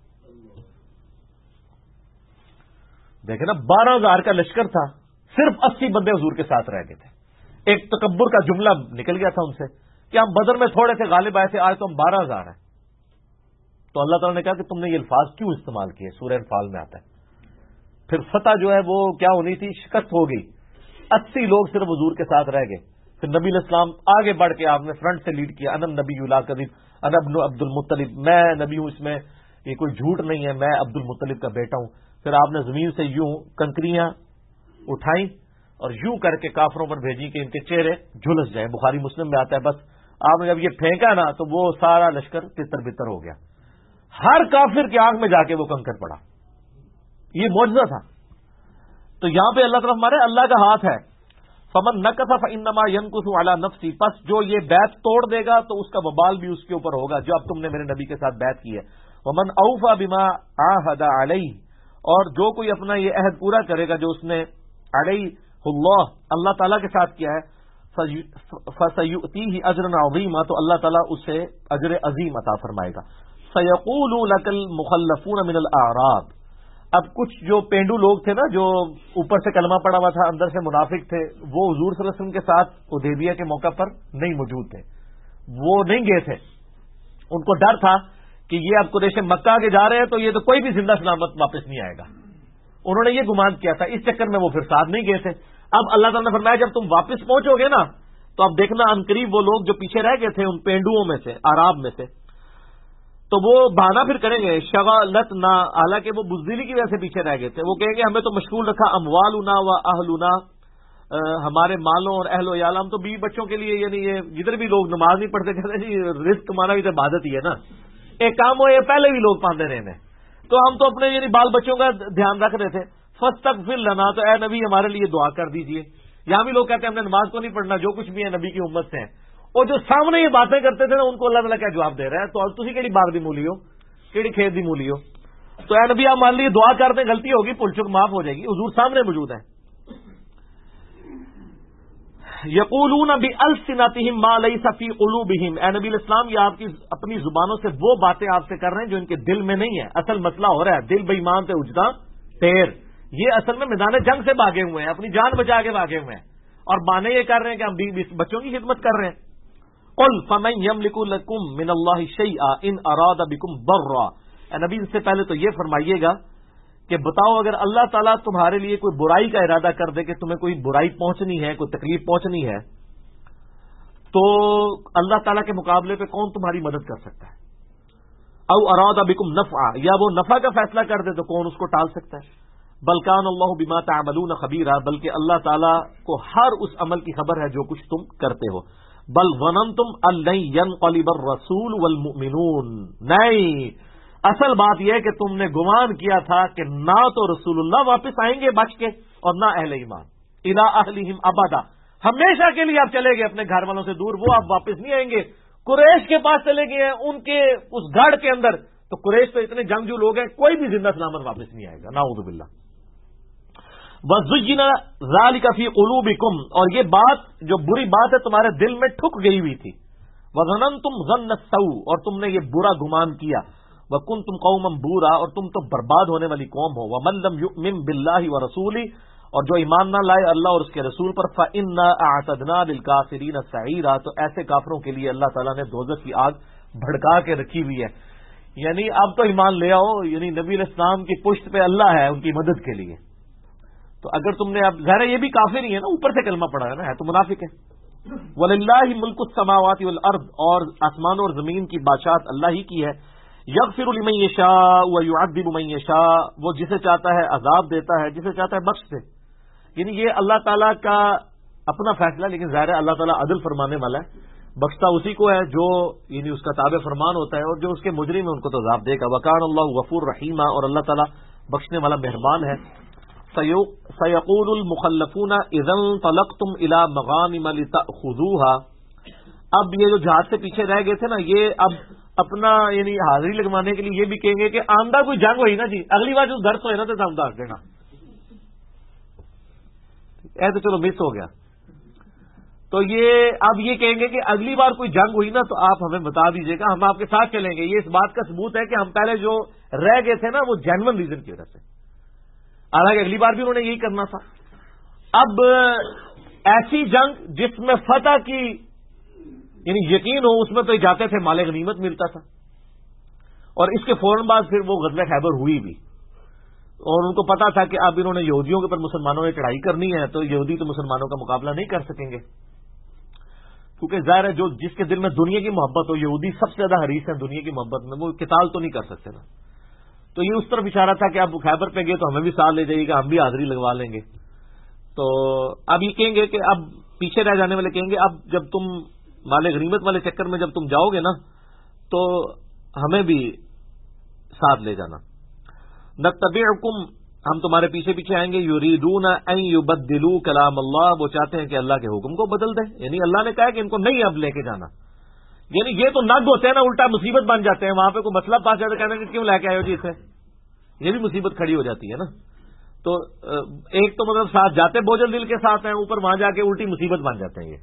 دیکھیں نا، 12,000 کا لشکر تھا، صرف 80 بندے حضور کے ساتھ رہ گئے تھے. ایک تکبر کا جملہ نکل گیا تھا ان سے کہ ہم بدر میں تھوڑے سے غالب آئے تھے، آج تو ہم 12,000 ہیں. تو اللہ تعالیٰ نے کہا کہ تم نے یہ الفاظ کیوں استعمال کیے؟ سورہ انفال میں آتا ہے. پھر فتح جو ہے وہ کیا ہونی تھی، شکست ہو گئی. 80 لوگ صرف حضور کے ساتھ رہ گئے. پھر نبی علیہ السلام آگے بڑھ کے آپ نے فرنٹ سے لیڈ کیا. انا نبی لا کذب انا ابن عبد المطلب، میں نبی ہوں، اس میں یہ کوئی جھوٹ نہیں ہے، میں عبد المطلب کا بیٹا ہوں. پھر آپ نے زمین سے یوں کنکریاں اٹھائیں اور یوں کر کے کافروں پر بھیجی کہ ان کے چہرے جھلس جائیں. بخاری مسلم میں آتا ہے. بس آپ نے جب یہ پھینکا نا تو وہ سارا لشکر تتر بتر ہو گیا. ہر کافر کی آنکھ میں جا کے وہ کنکر پڑا. یہ معجزہ تھا. تو یہاں پہ اللہ طرف ہمارے اللہ کا ہاتھ ہے. فمن نکث فانما ينکث علی نفسہ، پس جو یہ بیعت توڑ دے گا تو اس کا وبال بھی اس کے اوپر ہوگا جو اب تم نے میرے نبی کے ساتھ بیعت کی ہے. ومن اوفى بما عاهد علیہ، اور جو کوئی اپنا یہ عہد پورا کرے گا جو اس نے علیہ اللہ تعالیٰ کے ساتھ کیا ہے، فسیؤتیہ اجرا عظیما، تو اللہ تعالیٰ اسے اجر عظیم عطا فرمائے گا. سیقول لک المخلفون من الاعراب، اب کچھ جو پینڈو لوگ تھے نا، جو اوپر سے کلمہ پڑا ہوا تھا اندر سے منافق تھے، وہ حضور صلی اللہ علیہ وسلم کے ساتھ حدیبیہ کے موقع پر نہیں موجود تھے، وہ نہیں گئے تھے. ان کو ڈر تھا کہ یہ اب قریش مکہ کے جا رہے ہیں تو یہ تو کوئی بھی زندہ سلامت واپس نہیں آئے گا. انہوں نے یہ گمان کیا تھا، اس چکر میں وہ پھر ساتھ نہیں گئے تھے۔ اب اللہ تعالیٰ نے فرمایا جب تم واپس پہنچو گے نا تو اب دیکھنا عنقریب وہ لوگ جو پیچھے رہ گئے تھے ان پینڈوؤں میں سے، اعراب میں سے، تو وہ بہانہ پھر کریں گے شغالت نہ، حالانکہ وہ بزدلی کی وجہ سے پیچھے رہ گئے تھے، وہ کہیں گے ہمیں تو مشغول رکھا اموالنا و اہلنا، ہمارے مالوں اور اہل و عیال، ہم تو بیوی بچوں کے لیے، یعنی یہ جدھر بھی لوگ نماز نہیں پڑھتے کہتے جی رزق کمانا بھی تو عبادت ہی ہے نا، ایک کام ہو یہ پہلے بھی لوگ پاندے رہے ہیں، تو ہم تو اپنے یعنی بال بچوں کا دھیان رکھ رہے تھے، فاستغفر لنا، تو اے نبی ہمارے لیے دعا کر دیجئے۔ یہاں بھی لوگ کہتے ہیں ہم نے نماز کو نہیں پڑھنا، جو کچھ بھی ہے نبی کی امت سے ہیں، اور جو سامنے یہ باتیں کرتے تھے نا ان کو اللہ تعالیٰ کیا جواب دے رہا ہے، تو تسی کیڑی باغ دی مولی ہو، کیڑی کھیت دی مولی ہو، تو اے نبی آپ ہمارے لیے دعا کر دیں، غلطی ہوگی پل چک معاف ہو جائے گی، حضور سامنے موجود ہیں۔ یقولون بألسنتہم ما لیس فی قلوبہم، اے نبی الاسلام یہ آپ کی اپنی زبانوں سے وہ باتیں آپ سے کر رہے ہیں جو ان کے دل میں نہیں ہے، اصل مسئلہ ہو رہا ہے دل بے ایمان تے اجدا تیر، یہ اصل میں میدان جنگ سے بھاگے ہوئے ہیں، اپنی جان بچا کے بھاگے ہوئے ہیں، اور بانے یہ کر رہے ہیں کہ ہم بچوں کی خدمت کر رہے ہیں۔ قل فمن یملک لکم من اللہ شیئا ان اراد بکم ضرا، اے نبی اس سے پہلے تو یہ فرمائیے گا کہ بتاؤ اگر اللہ تعالیٰ تمہارے لیے کوئی برائی کا ارادہ کر دے کہ تمہیں کوئی برائی پہنچنی ہے، کوئی تکلیف پہنچنی ہے، تو اللہ تعالیٰ کے مقابلے پہ کون تمہاری مدد کر سکتا ہے؟ او اراد بکم نفعا، یا وہ نفع کا فیصلہ کر دے تو کون اس کو ٹال سکتا ہے؟ بل کان اللہ بما تعملون خبیرا، بلکہ اللہ تعالیٰ کو ہر اس عمل کی خبر ہے جو کچھ تم کرتے ہو۔ بل ظننتم ان لن ينقلب الرسول والمؤمنون، نہیں، اصل بات یہ ہے کہ تم نے گمان کیا تھا کہ نہ تو رسول اللہ واپس آئیں گے بچ کے اور نہ اہل ایمان، الی اہلہم ابدا، ہمیشہ کے لیے آپ چلے گئے اپنے گھر والوں سے دور، وہ آپ واپس نہیں آئیں گے، قریش کے پاس چلے گئے ہیں ان کے اس گڑھ کے اندر، تو قریش تو اتنے جنگجو لوگ ہیں کوئی بھی زندہ سلامت واپس نہیں آئے گا، نعوذ باللہ۔ وَزُيِّنَ ذَلِكَ فِي قُلُوبِكُمْ، اور یہ بات جو بری بات ہے تمہارے دل میں ٹھک گئی ہوئی تھی، وَظَنَنْتُمْ ظَنَّ السَّوْءِ، اور تم نے یہ برا گمان کیا، وَكُنْتُمْ قَوْمًا بُورًا، اور تم تو برباد ہونے والی قوم ہو، وَمَن لَّمْ يُؤْمِن بِاللَّهِ وَرَسُولِهِ، اور جو ایمان نہ لائے اللہ اور اس کے رسول پر، فَإِنَّا أَعْتَدْنَا لِلْكَافِرِينَ سَعِيرًا، تو ایسے کافروں کے لیے اللہ تعالیٰ نے دوزخ کی آگ بھڑکا کے رکھی ہوئی ہے، یعنی اب تو ایمان لے آؤ، یعنی نبی علیہ السلام کی پشت پہ اللہ ہے ان کی مدد کے لیے، تو اگر تم نے اب ظاہر یہ بھی کافر ہی ہے نا، اوپر سے کلمہ پڑھا ہے نا، ہے تو منافق ہے۔ وَلِلَّهِ مُلْكُ السَّمَاوَاتِ وَالْأَرْضِ، اور آسمانوں اور زمین کی بادشاہت اللہ ہی کی ہے، یغفر لمن یشاء ویعذب من یشاء، وہ جسے چاہتا ہے عذاب دیتا ہے، جسے چاہتا ہے بخش دے، یعنی یہ اللہ تعالیٰ کا اپنا فیصلہ، لیکن ظاہر ہے اللہ تعالیٰ عدل فرمانے والا ہے، بخشتا اسی کو ہے جو یعنی اس کا تابع فرمان ہوتا ہے، اور جو اس کے مجرم ہیں ان کو تو عذاب دے گا۔ وَكَانَ اللَّهُ غَفُورًا رَحِيمًا، اور اللہ تعالیٰ بخشنے والا مہربان ہے۔ سَيَقُولُ الْمُخَلَّفُونَ إِذَا انطَلَقْتُمْ إِلَى مَغَانِمَ لِتَأْخُذُوهَا، اب یہ جو جہاد سے پیچھے رہ گئے تھے نا، یہ اب اپنا یعنی حاضری لگوانے کے لیے یہ بھی کہیں گے کہ آمدہ کوئی جنگ ہوئی نا جی، اگلی بار جو درس ہوئے نا تو ہم دس دینا، تو چلو مس ہو گیا، تو یہ اب یہ کہیں گے کہ اگلی بار کوئی جنگ ہوئی نا تو آپ ہمیں بتا دیجئے گا، ہم آپ کے ساتھ چلیں گے، یہ اس بات کا ثبوت ہے کہ ہم پہلے جو رہ گئے تھے نا وہ جینون ریزن کی وجہ سے، حالانکہ اگلی بار بھی انہوں نے یہی کرنا تھا۔ اب ایسی جنگ جس میں فتح کی یعنی یقین ہو، اس میں تو جاتے تھے مال غنیمت ملتا تھا، اور اس کے فوراً بعد پھر وہ غزوہ خیبر ہوئی بھی، اور ان کو پتا تھا کہ اب انہوں نے یہودیوں کے اوپر مسلمانوں نے چڑھائی کرنی ہے، تو یہودی تو مسلمانوں کا مقابلہ نہیں کر سکیں گے، کیونکہ ظاہر ہے جو جس کے دل میں دنیا کی محبت ہو، یہودی سب سے زیادہ حریص ہیں دنیا کی محبت میں، وہ قتال تو نہیں کر سکتے نا، تو یہ اس طرف اشارہ تھا کہ اب خیبر پہ گئے تو ہمیں بھی ساتھ لے جائیے گا، ہم بھی حاضری لگوا لیں گے، تو اب یہ کہیں گے کہ اب پیچھے رہ جانے والے کہیں گے اب جب تم مال غنیمت والے چکر میں جب تم جاؤ گے نا تو ہمیں بھی ساتھ لے جانا۔ نتبعکم، ہم تمہارے پیچھے پیچھے آئیں گے، یریدون ان یبدلوا کلام اللہ، وہ چاہتے ہیں کہ اللہ کے حکم کو بدل دیں، یعنی اللہ نے کہا کہ ان کو نہیں اب لے کے جانا، یعنی یہ تو نگ ہوتے ہیں نا، الٹا مصیبت بن جاتے ہیں، وہاں پہ کوئی مسئلہ پاس جاتا ہے کہنے کہ کیوں لے کے آئے ہو جی اسے، یہ بھی مصیبت کھڑی ہو جاتی ہے نا، تو ایک تو مطلب ساتھ جاتے بوجھل دل کے ساتھ ہیں، اوپر وہاں جا کے الٹی مصیبت بن جاتے ہیں یہ۔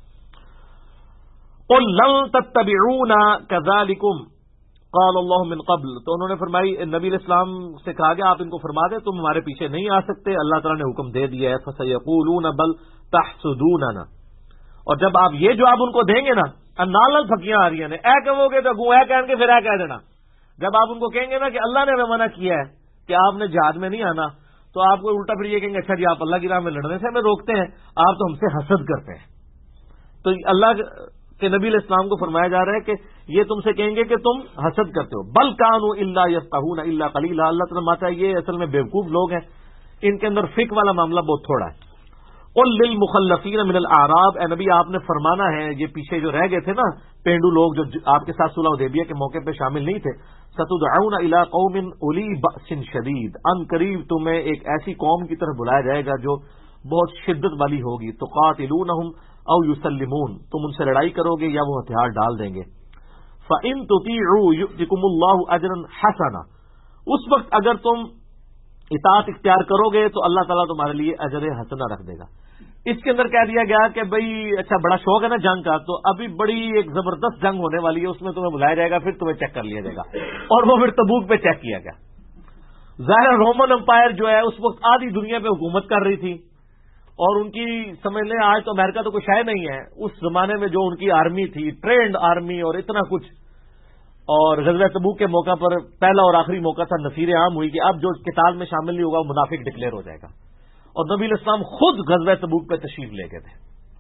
قل لن تتبعونا كذلكم قال اللہ من قبل، تو انہوں نے فرمائی نبی علیہ السلام سے کہا گیا آپ ان کو فرما دیں تم ہمارے پیچھے نہیں آ سکتے، اللہ تعالیٰ نے حکم دے دیا ہے، فسيقولون بل تحسدوننا، اور جب آپ یہ جواب ان کو دیں گے نا، نال پھکیاں آ رہی ہیں، اے کہو گے تو گو اے کہیں گے پھر اے کہہ دینا، جب آپ ان کو کہیں گے نا کہ اللہ نے ہمیں منع کیا ہے کہ آپ نے جہاد میں نہیں آنا، تو تو آپ کو الٹا پھر یہ کہیں گے اچھا جی آپ اللہ کی راہ میں لڑنے سے ہمیں روکتے ہیں، آپ تو ہم سے حسد کرتے ہیں. تو اللہ کے نبی علیہ السلام کو فرمایا جا رہا ہے کہ یہ تم سے کہیں گے کہ تم حسد کرتے ہو. بل کانوا الا یفقهون الا قلیلا. اللہ تعالیٰ ماتا ہے یہ اصل میں بیوقوف لوگ ہیں، ان کے اندر فقہ والا معاملہ بہت تھوڑا ہے. قل للمخلفین من الاعراب، اے نبی آپ نے فرمانا ہے یہ پیچھے جو رہ گئے تھے نا پینڈو لوگ جو آپ کے ساتھ صلح حدیبیہ کے موقع پہ شامل نہیں تھے، ستدعون الی قوم اولی بأس شدید، ان قریب تمہیں ایک ایسی قوم کی طرف بلایا جائے گا جو بہت شدت والی ہوگی. تقاتلونہم او یسلمون، تم ان سے لڑائی کرو گے یا وہ ہتھیار ڈال دیں گے. فإن تطیعوا یؤتکم اللہ اجرا حسنا، اس وقت اگر تم اطاعت اختیار کرو گے تو اللہ تعالیٰ تمہارے لیے اجر حسنہ رکھ دے گا. اس کے اندر کہہ دیا گیا کہ بھئی اچھا بڑا شوق ہے نا جنگ کا، تو ابھی بڑی ایک زبردست جنگ ہونے والی ہے، اس میں تمہیں بلایا جائے گا، پھر تمہیں چیک کر لیا جائے گا. اور وہ پھر تبوک پہ چیک کیا گیا. ظاہر رومن امپائر جو ہے اس وقت آدھی دنیا پہ حکومت کر رہی تھی، اور ان کی سمجھ لیں آج تو امریکہ تو کوئی شے نہیں ہے، اس زمانے میں جو ان کی آرمی تھی، ٹرینڈ آرمی اور اتنا کچھ. اور غزوہ تبوک کے موقع پر پہلا اور آخری موقع تھا، نصیر عام ہوئی کہ اب جو قتال میں شامل نہیں ہوگا وہ منافق ڈکلیئر ہو جائے گا. اور نبی علیہ السلام خود غزوہ تبوک پہ تشریف لے گئے تھے.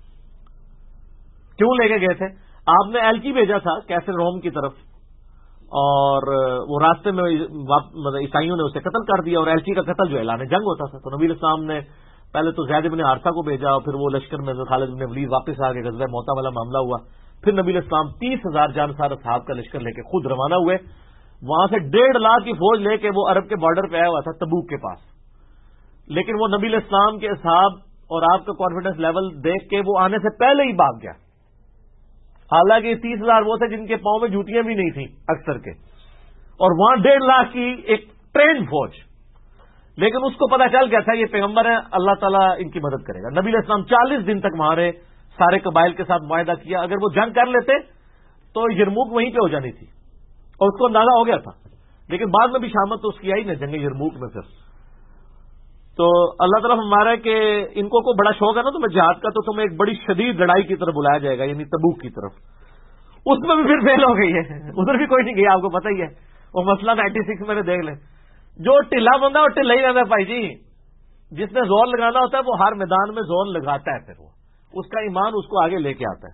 کیوں لے کے گئے تھے؟ آپ نے ایلچی بھیجا تھا کیسر روم کی طرف، اور وہ راستے میں عیسائیوں نے اسے قتل کر دیا، اور ایلچی کا قتل جو اعلان جنگ ہوتا تھا. تو نبی علیہ السلام نے پہلے تو زید بن حارثہ کو بھیجا، اور پھر وہ لشکر میں خالد بن ولید واپس آ گئے، غزوہ موتا والا معاملہ ہوا. پھر نبی علیہ السلام 30,000 جانسار اصحاب کا لشکر لے کے خود روانہ ہوئے. وہاں سے 1.5 لاکھ کی فوج لے کے وہ عرب کے بارڈر پہ آیا ہوا تھا تبوک کے پاس. لیکن وہ نبی علیہ السلام کے اصحاب اور آپ کا کانفیڈنس لیول دیکھ کے وہ آنے سے پہلے ہی بھاگ گیا. حالانکہ 30,000 وہ تھے جن کے پاؤں میں جوتیاں بھی نہیں تھیں اکثر کے، اور وہاں 1.5 لاکھ کی ایک ٹرینڈ فوج. لیکن اس کو پتا چل گیا تھا یہ پیغمبر ہیں، اللہ تعالیٰ ان کی مدد کرے گا. نبی علیہ السلام 40 دن تک وہاں رہے، سارے قبائل کے ساتھ معاہدہ کیا. اگر وہ جنگ کر لیتے تو یرموک وہیں پہ ہو جانی تھی، اور اس کو اندازہ ہو گیا تھا. لیکن بعد میں بھی شامت تو اس کی آئی نا جنگ یرموک میں. پھر تو اللہ تعالیٰ ہمارا ہے کہ ان کو بڑا شوق ہے نا تمہیں جہاد کا، تو تمہیں ایک بڑی شدید لڑائی کی طرف بلایا جائے گا، یعنی تبوک کی طرف. اس میں بھی پھر فیل ہو گئی ہے، ادھر بھی کوئی نہیں گیا، آپ کو پتہ ہی ہے. وہ مسئلہ 96 میں نے دیکھ لیں، جو ٹھلا بندہ وہ ٹھلا ہی رہتا ہے بھائی جی. جس نے زور لگانا ہوتا ہے وہ ہر میدان میں زور لگاتا ہے، پھر وہ اس کا ایمان اس کو آگے لے کے آتا ہے.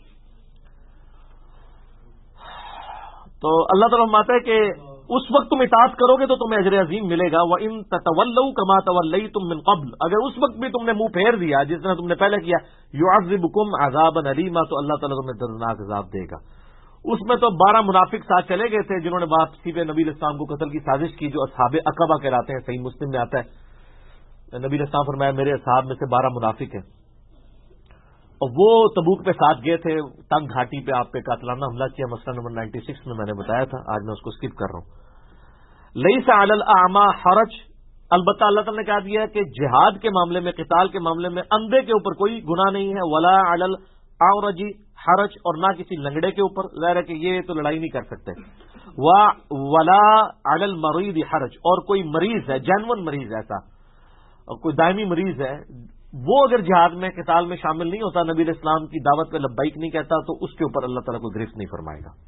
تو اللہ تعالیٰ فرماتا ہے کہ اس وقت تم اطاعت کرو گے تو تمہیں اجر عظیم ملے گا. وَإِن تَتَوَلَّوْا كَمَا تَوَلَّيْتُم مِّن قَبْلُ، اگر اس وقت بھی تم نے منہ پھیر دیا جس طرح تم نے پہلے کیا، يُعَذِّبْكُمْ عَذَابًا أَلِيمًا، تو اللہ تعالیٰ تمہیں دردناک عذاب دے گا. اس میں تو 12 منافق ساتھ چلے گئے تھے جنہوں نے واپسی پہ نبی علیہ السلام کو قتل کی سازش کی، جو اصحاب عقبہ کہلاتے ہیں، صحیح مسلم میں آتا ہے. نبی علیہ السلام فرمایا میرے اصحاب میں سے 12 منافق ہیں، اور وہ تبوک پہ ساتھ گئے تھے. تنگ گھاٹی پہ آپ پہ قاتلانہ حملہ کیا، مسئلہ نمبر 96 میں نے بتایا تھا، آج میں اس کو اسکپ کر رہا ہوں. لیس علی الاعمى حرج، البتہ اللہ تعالیٰ نے کہا دیا ہے کہ جہاد کے معاملے میں، قتال کے معاملے میں اندھے کے اوپر کوئی گناہ نہیں ہے. ولا علی الاعرج حرج، اور نہ کسی لنگڑے کے اوپر. ظاہر ہے کہ یہ تو لڑائی نہیں کر سکتے. ولا علی المریض حرج، اور کوئی مریض ہے، جینون مریض ایسا، اور کوئی دائمی مریض ہے، وہ اگر جہاد میں قتال میں شامل نہیں ہوتا، نبی علیہ السلام کی دعوت پہ لبیک نہیں کہتا، تو اس کے اوپر اللہ تعالیٰ کو گرفت نہیں فرمائے گا.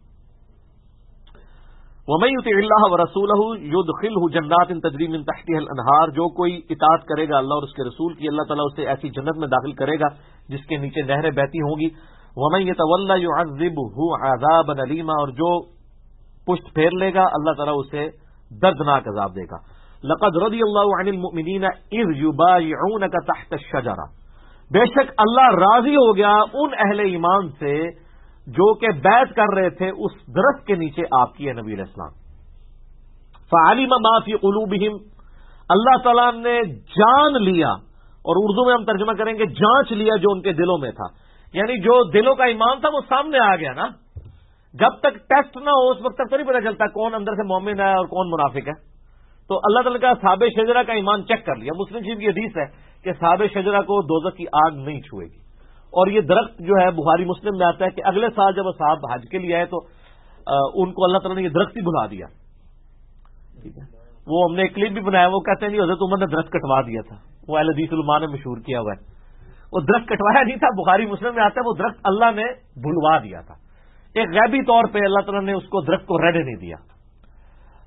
وَمَن يُطِعِ اللَّهَ وَرَسُولَهُ يُدْخِلْهُ جَنَّاتٍ تَجْرِي مِن تَحْتِهَا الْأَنْهَارُ، جو کوئی اطاعت کرے گا اللہ اور اس کے رسول کی، اللہ تعالیٰ اسے ایسی جنت میں داخل کرے گا جس کے نیچے نہریں بہتی ہوں گی. وَمَن يَتَوَلَّ يُعَذِّبْهُ عَذَابًا أَلِيمًا، اور جو پشت پھیر لے گا اللہ تعالیٰ اسے دردناک عذاب دے گا. لَقَدْ رَضِيَ اللَّهُ عَنِ الْمُؤْمِنِينَ إِذْ يُبَايِعُونَكَ تَحْتَ الشَّجَرَةِ، بے شک اللہ راضی ہو گیا ان اہل ایمان سے جو کہ بیعت کر رہے تھے اس درخت کے نیچے آپ کی، نبی علیہ السلام. فَعَلِمَ مَا فِي قُلُوبِهِمْ، اللہ تعالیٰ نے جان لیا، اور اردو میں ہم ترجمہ کریں گے جانچ لیا جو ان کے دلوں میں تھا. یعنی جو دلوں کا ایمان تھا وہ سامنے آ گیا نا. جب تک ٹیسٹ نہ ہو اس وقت تک تو نہیں پتا چلتا کون اندر سے مومن ہے اور کون منافق ہے. تو اللہ تعالیٰ کا صحابہ شجرہ کا ایمان چیک کر لیا. مسلم شریف کی حدیث ہے کہ صحابہ شجرہ کو دوزخ کی آگ نہیں چھوئے گی. اور یہ درخت جو ہے بخاری مسلم میں آتا ہے کہ اگلے سال جب وہ صاحب حج کے لیے آئے تو ان کو اللہ تعالیٰ نے یہ درخت ہی بلا دیا. ٹھیک ہے، وہ ہم نے ایک کلپ بھی بنایا، وہ کہتے ہیں نہیں حضرت عمر نے درخت کٹوا دیا تھا. وہ اہل حدیث علماء نے مشہور کیا ہوا ہے. وہ درخت کٹوایا نہیں تھا، بخاری مسلم میں آتا ہے وہ درخت اللہ نے بھلوا دیا تھا. ایک غیبی طور پہ اللہ تعالیٰ نے اس کو درخت کو رہنے نہیں دیا.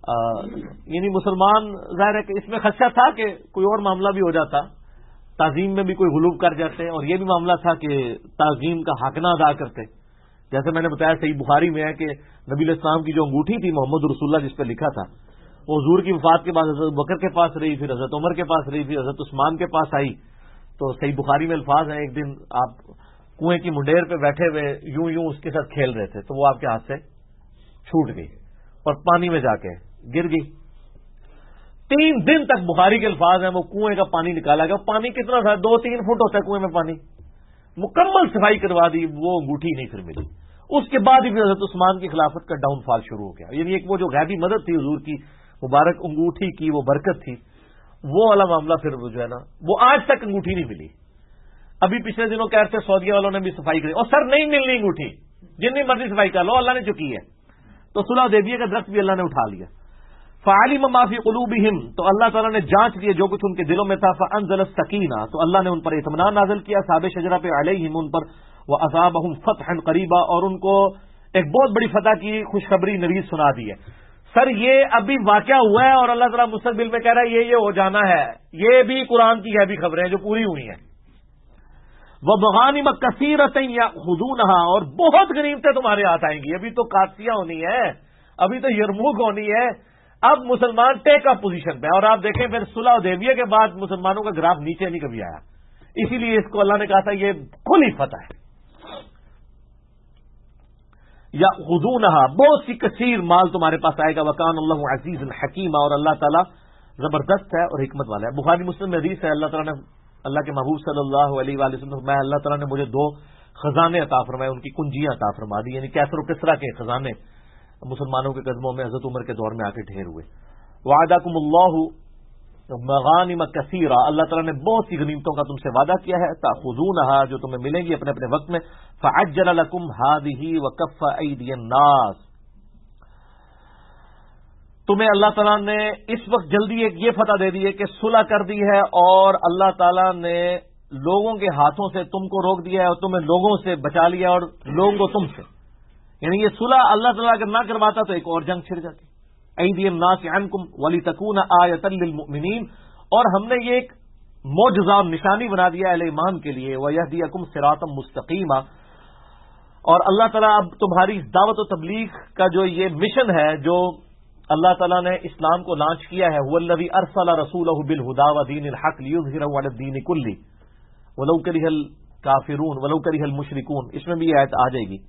یعنی مسلمان ظاہر ہے کہ اس میں خدشہ تھا کہ کوئی اور معاملہ بھی ہو جاتا، تعظیم میں بھی کوئی غلوب کر جاتے، اور یہ بھی معاملہ تھا کہ تعظیم کا حق نہ ادا کرتے. جیسے میں نے بتایا صحیح بخاری میں ہے کہ نبی علیہ السلام کی جو انگوٹھی تھی محمد رسول اللہ جس پہ لکھا تھا، وہ حضور کی وفات کے بعد حضرت بکر کے پاس رہی، پھر حضرت عمر کے پاس رہی، پھر حضرت عثمان کے پاس آئی. تو صحیح بخاری میں الفاظ ہیں ایک دن آپ کنویں کی منڈیر پہ بیٹھے ہوئے یوں اس کے ساتھ کھیل رہے تھے تو وہ آپ کے ہاتھ سے چھوٹ گئی اور پانی میں جا کے گر گئی. 3 دن تک بخاری کے الفاظ ہیں وہ کنویں کا پانی نکالا گیا. پانی کتنا تھا؟ 2-3 فٹ ہوتا ہے کنویں میں پانی. مکمل صفائی کروا دی، وہ انگوٹھی نہیں پھر ملی. اس کے بعد ہی پھر حضرت عثمان کی خلافت کا ڈاؤن فال شروع ہو گیا. یعنی ایک وہ جو غیبی مدد تھی حضور کی مبارک انگوٹھی کی، وہ برکت تھی، وہ والا معاملہ پھر جو ہے نا وہ آج تک انگوٹھی نہیں ملی. ابھی پچھلے دنوں کہہ رہے تھے سعودیہ والوں نے بھی صفائی کری، اور سر نہیں ملنی انگوٹھی، جتنی مرضی صفائی کر لو، اللہ نے چکی ہے. تو صلح حدیبیہ کا درخت بھی اللہ نے اٹھا لیا. فعلم ما فی قلوبہم، تو اللہ تعالیٰ نے جانچ لیا جو کچھ ان کے دلوں میں تھا. فانزل السکینہ، تو اللہ نے ان پر اطمینان نازل کیا. اصحاب شجرہ پہ علیہم، ان پر واصابہم فتحا قریبا، اور ان کو ایک بہت بڑی فتح کی خوشخبری نوید سنا دی ہے. سر یہ ابھی واقعہ ہوا ہے اور اللہ تعالیٰ مستقبل میں کہہ رہا ہے یہ ہو جانا ہے. یہ بھی قرآن کی غیبی خبریں ہیں جو پوری ہوئی ہیں. وَمَغَانِمَ كَثِيرَةً يَأْخُذُونَهَا، اور بہت غنیمتیں تمہارے ہاتھ آئیں گی. ابھی تو قادسیہ ہونی ہے، ابھی تو یرموک ہونی ہے. اب مسلمان ٹیک اپ پوزیشن پہ، اور آپ دیکھیں پھر صلح حدیبیہ کے بعد مسلمانوں کا گراف نیچے نہیں کبھی آیا. اسی لیے اس کو اللہ نے کہا تھا یہ کھلی فتح ہے. یأخذونها، بہت سی کثیر مال تمہارے پاس آئے گا. وکان اللہ عزیز الحکیم، اور اللہ تعالیٰ زبردست ہے اور حکمت والا ہے. بخاری مسلم میں حدیث ہے، اللہ تعالیٰ نے اللہ کے محبوب صلی اللہ علیہ وآلہ وسلم میں اللہ تعالیٰ نے مجھے 2 خزانے عطا فرمائے، ان کی کنجیاں عطا فرما دی. یعنی کیسر و کسرا کے خزانے مسلمانوں کے قدموں میں حضرت عمر کے دور میں آ کے ڈھیر ہوئے. وعدکم اللہ مغانم کثیرہ، اللہ تعالیٰ نے بہت سی غنیمتوں کا تم سے وعدہ کیا ہے. تاخذونها، جو تمہیں ملیں گی اپنے اپنے وقت میں. فعجل لکم هذه وکف ایدی الناس، تمہیں اللہ تعالیٰ نے اس وقت جلدی ایک یہ فتح دے دی ہے کہ صلح کر دی ہے، اور اللہ تعالیٰ نے لوگوں کے ہاتھوں سے تم کو روک دیا ہے، اور تمہیں لوگوں سے بچا لیا، اور لوگوں کو تم سے. یعنی یہ صلح اللہ تعالیٰ اگر نہ کرواتا تو ایک اور جنگ چھڑ جاتی. ایدی الناس عنکم ولتکون آیۃ للمؤمنین، اور ہم نے یہ ایک معجزہ اور نشانی بنا دیا اہل ایمان کے لیے. ویہدیکم صراطا مستقیما، اور اللہ تعالیٰ اب تمہاری دعوت و تبلیغ کا جو یہ مشن ہے جو اللہ تعالیٰ نے اسلام کو لانچ کیا ہے، هو الذی ارسل رسولہ بالہدی ودین الحق لیظہرہ علی الدین کلہ ولو کرہ الکافرون ولو کرہ المشرکون، اس میں بھی یہ آیت آ جائے گی.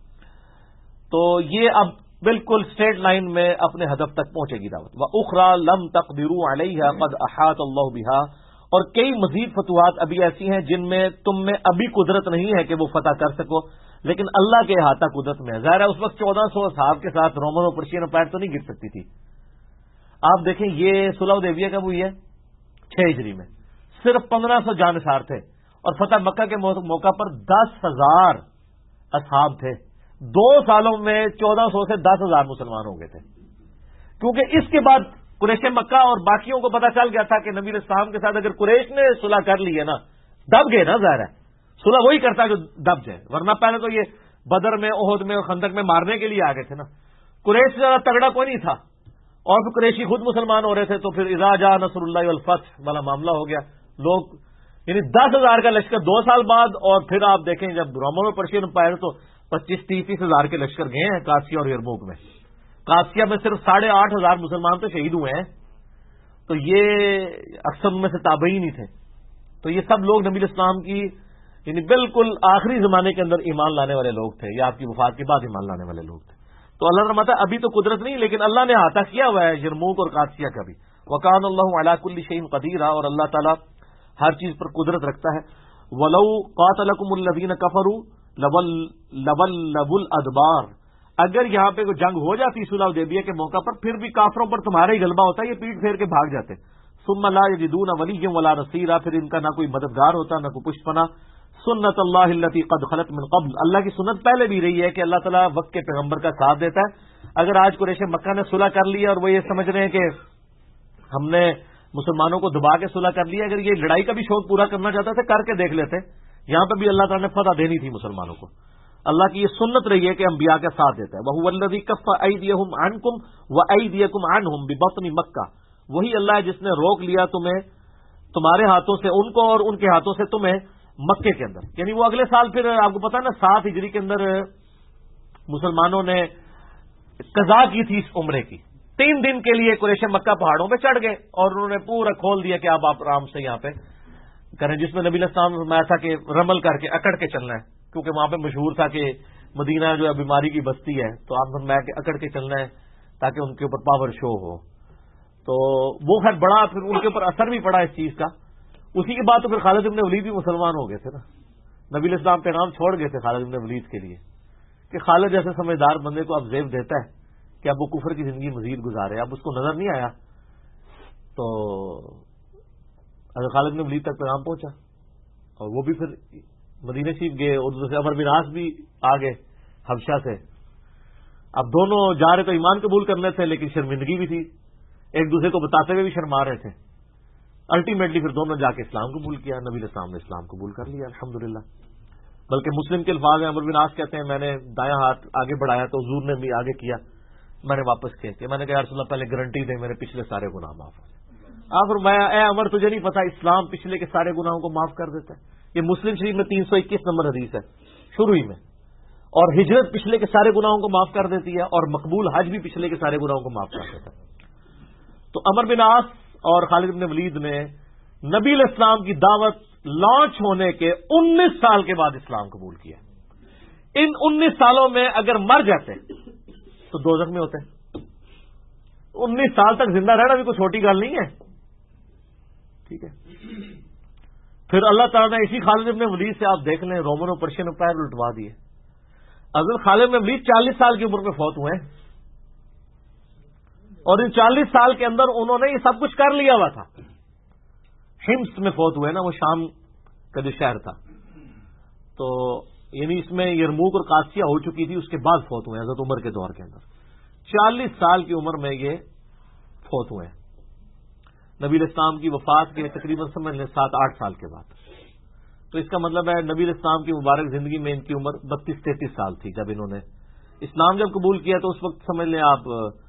تو یہ اب بالکل اسٹریٹ لائن میں اپنے ہدف تک پہنچے گی دعوت. وَأُخْرَى لَمْ تَقْدِرُوا عَلَيْهَا قَدْ أَحَاطَ اللَّهُ بِهَا، اور کئی مزید فتوحات ابھی ایسی ہیں جن میں تم میں ابھی قدرت نہیں ہے کہ وہ فتح کر سکو، لیکن اللہ کے احاطہ قدرت میں ہے. ظاہر ہے اس وقت 1400 اصحاب کے ساتھ رومن اور پرشین امپائر تو نہیں گر سکتی تھی. آپ دیکھیں یہ صلح حدیبیہ کب ہوئی ہے؟ 6 ہجری میں. صرف 1500 جانثار تھے، اور فتح مکہ کے موقع پر 10,000 اصحاب تھے. 2 سالوں میں 1400 سے 10,000 مسلمان ہو گئے تھے، کیونکہ اس کے بعد قریش مکہ اور باقیوں کو پتا چل گیا تھا کہ نبی علیہ السلام کے ساتھ اگر قریش نے صلح کر لی ہے نا، دب گئے نا. ظاہر ہے صلح وہی کرتا ہے جو دب جائے، ورنہ پہلے تو یہ بدر میں احد میں اور خندق میں مارنے کے لیے آ گئے تھے نا. قریش سے زیادہ تگڑا کوئی نہیں تھا، اور پھر قریشی خود مسلمان ہو رہے تھے. تو پھر اذا جاء نصر اللہ والفتح والا معاملہ ہو گیا. لوگ یعنی 10,000 کا لشکر 2 سال بعد، اور پھر آپ دیکھیں جب رومن اور پرشین امپائر تو 25-30 ہزار کے لشکر گئے ہیں قادسیہ اور یرموک میں. قادسیہ میں صرف 8,500 مسلمان تو شہید ہوئے ہیں، تو یہ اکثر میں سے تابعین ہی تھے. تو یہ سب لوگ نبی اسلام کی یعنی بالکل آخری زمانے کے اندر ایمان لانے والے لوگ تھے، یا آپ کی وفات کے بعد ایمان لانے والے لوگ تھے. تو اللہ نے فرمایا ابھی تو قدرت نہیں، لیکن اللہ نے احاطہ کیا ہوا ہے یرموک اور قادسیہ کا بھی. وکان اللہ علی کل شیء قدیر، اور اللہ تعالیٰ ہر چیز پر قدرت رکھتا ہے. ولو قاتلکم الذین کفروا لولوا الادبار، اگر یہاں پہ کوئی جنگ ہو جاتی صلح حدیبیہ کے موقع پر، پھر بھی کافروں پر تمہارا ہی غلبہ ہوتا ہے، یہ پیٹ پھیر کے بھاگ جاتے. ثم لا یجدون ولیا ولا نصیرا، پھر ان کا نہ کوئی مددگار ہوتا نہ کوئی پشت پناہ. سنت اللہ التی قد خلت من قبل، اللہ کی سنت پہلے بھی رہی ہے کہ اللہ تعالیٰ وقت کے پیغمبر کا ساتھ دیتا ہے. اگر آج قریش مکہ نے صلح کر لی اور وہ یہ سمجھ رہے ہیں کہ ہم نے مسلمانوں کو دبا کے صلح کر لیا، اگر یہ لڑائی کا بھی شوق پورا کرنا چاہتا تھے کر کے دیکھ لیتے. یہاں پہ بھی اللہ تعالیٰ نے فتح دینی تھی مسلمانوں کو. اللہ کی یہ سنت رہی ہے کہ انبیاء کا ساتھ دیتا ہے. وَهُوَ الَّذِي كَفَّ أَيْدِيَهُمْ عَنْكُمْ وَأَيْدِيَكُمْ عَنْهُمْ بِبَطْنِ مَكَّةَ. وہی اللہ ہے جس نے روک لیا تمہیں تمہارے ہاتھوں سے ان کو اور ان کے ہاتھوں سے تمہیں مکے کے اندر. یعنی وہ اگلے سال پھر آپ کو پتا نا 7 ہجری کے اندر مسلمانوں نے قضا کی تھی اس عمرے کی. 3 دن کے لیے قریش مکہ پہاڑوں پہ چڑھ گئے اور انہوں نے پورا کھول دیا کہ اب آپ آرام سے یہاں پہ کریں, جس میں نبی علیہ السلام نے فرمایا تھا کہ رمل کر کے اکڑ کے چلنا ہے, کیونکہ وہاں پہ مشہور تھا کہ مدینہ جو ہے بیماری کی بستی ہے, تو آپ نے فرمایا کہ اکڑ کے چلنا ہے تاکہ ان کے اوپر پاور شو ہو. تو وہ خیر بڑا پھر ان کے اوپر اثر بھی پڑا اس چیز کا. اسی کے بعد تو پھر خالد بن ولید بھی مسلمان ہو گئے تھے نا. نبی علیہ السلام پیغام چھوڑ گئے تھے خالد بن ولید کے لیے کہ خالد جیسے سمجھدار بندے کو اب زیب دیتا ہے کہ اب وہ کفر کی زندگی مزید گزارے. اب اس کو نظر نہیں آیا تو حضرت خالد بن ولید تک پیغام پہنچا اور وہ بھی پھر مدینہ شریف گئے اور دوسرے عمر بن عاص بھی آ گئے حبشہ سے. اب دونوں جا رہے تو ایمان قبول کرنے تھے لیکن شرمندگی بھی تھی, ایک دوسرے کو بتاتے ہوئے بھی شرما رہے تھے. الٹیمیٹلی پھر دونوں جا کے اسلام قبول کیا. نبی علیہ السلام نے اسلام قبول کر لیا الحمدللہ. بلکہ مسلم کے الفاظ ہیں, عمر بن عاص کہتے ہیں میں نے دایاں ہاتھ آگے بڑھایا تو حضور نے بھی آگے کیا, میں نے واپس کیا کہ میں نے کہا یا رسول اللہ پہلے گارنٹی دیں میرے پچھلے سارے گناہ معاف ہو جائیں. آپ فرمایا اے عمر تجھے نہیں پتا اسلام پچھلے کے سارے گناہوں کو معاف کر دیتا ہے. یہ مسلم شریف میں 321 نمبر حدیث ہے شروع ہی میں. اور ہجرت پچھلے کے سارے گناہوں کو معاف کر دیتی ہے اور مقبول حج بھی پچھلے کے سارے گناہوں کو معاف کر دیتا ہے. تو عمر بن عاص اور خالد بن ولید نے نبی علیہ السلام کی دعوت لانچ ہونے کے 19 سال کے بعد اسلام قبول کیا. ان 19 سالوں میں اگر مر جاتے تو دوزخ میں ہوتے. 19 سال تک زندہ رہنا بھی کوئی چھوٹی گل نہیں ہے. ٹھیک ہے, پھر اللہ تعالیٰ نے اسی خالد بن ولید سے آپ دیکھ لیں رومن اور پرشین امپائر لٹوا دیے. حضرت خالد بن ولید 40 سال کی عمر میں فوت ہوئے ہیں اور ان 40 سال کے اندر انہوں نے یہ سب کچھ کر لیا ہوا تھا. ہمس میں فوت ہوئے نا, وہ شام کا جو شہر تھا, تو یعنی اس میں یرموک اور قادسیہ ہو چکی تھی, اس کے بعد فوت ہوئے حضرت عمر کے دور کے اندر. 40 سال کی عمر میں یہ فوت ہوئے ہیں. نبی علیہ السلام کی وفات کے تقریباً سمجھ لیں 7-8 سال کے بعد. تو اس کا مطلب ہے نبی علیہ السلام کی مبارک زندگی میں ان کی عمر 32-33 سال تھی جب انہوں نے اسلام جب قبول کیا, تو اس وقت سمجھ لیں آپ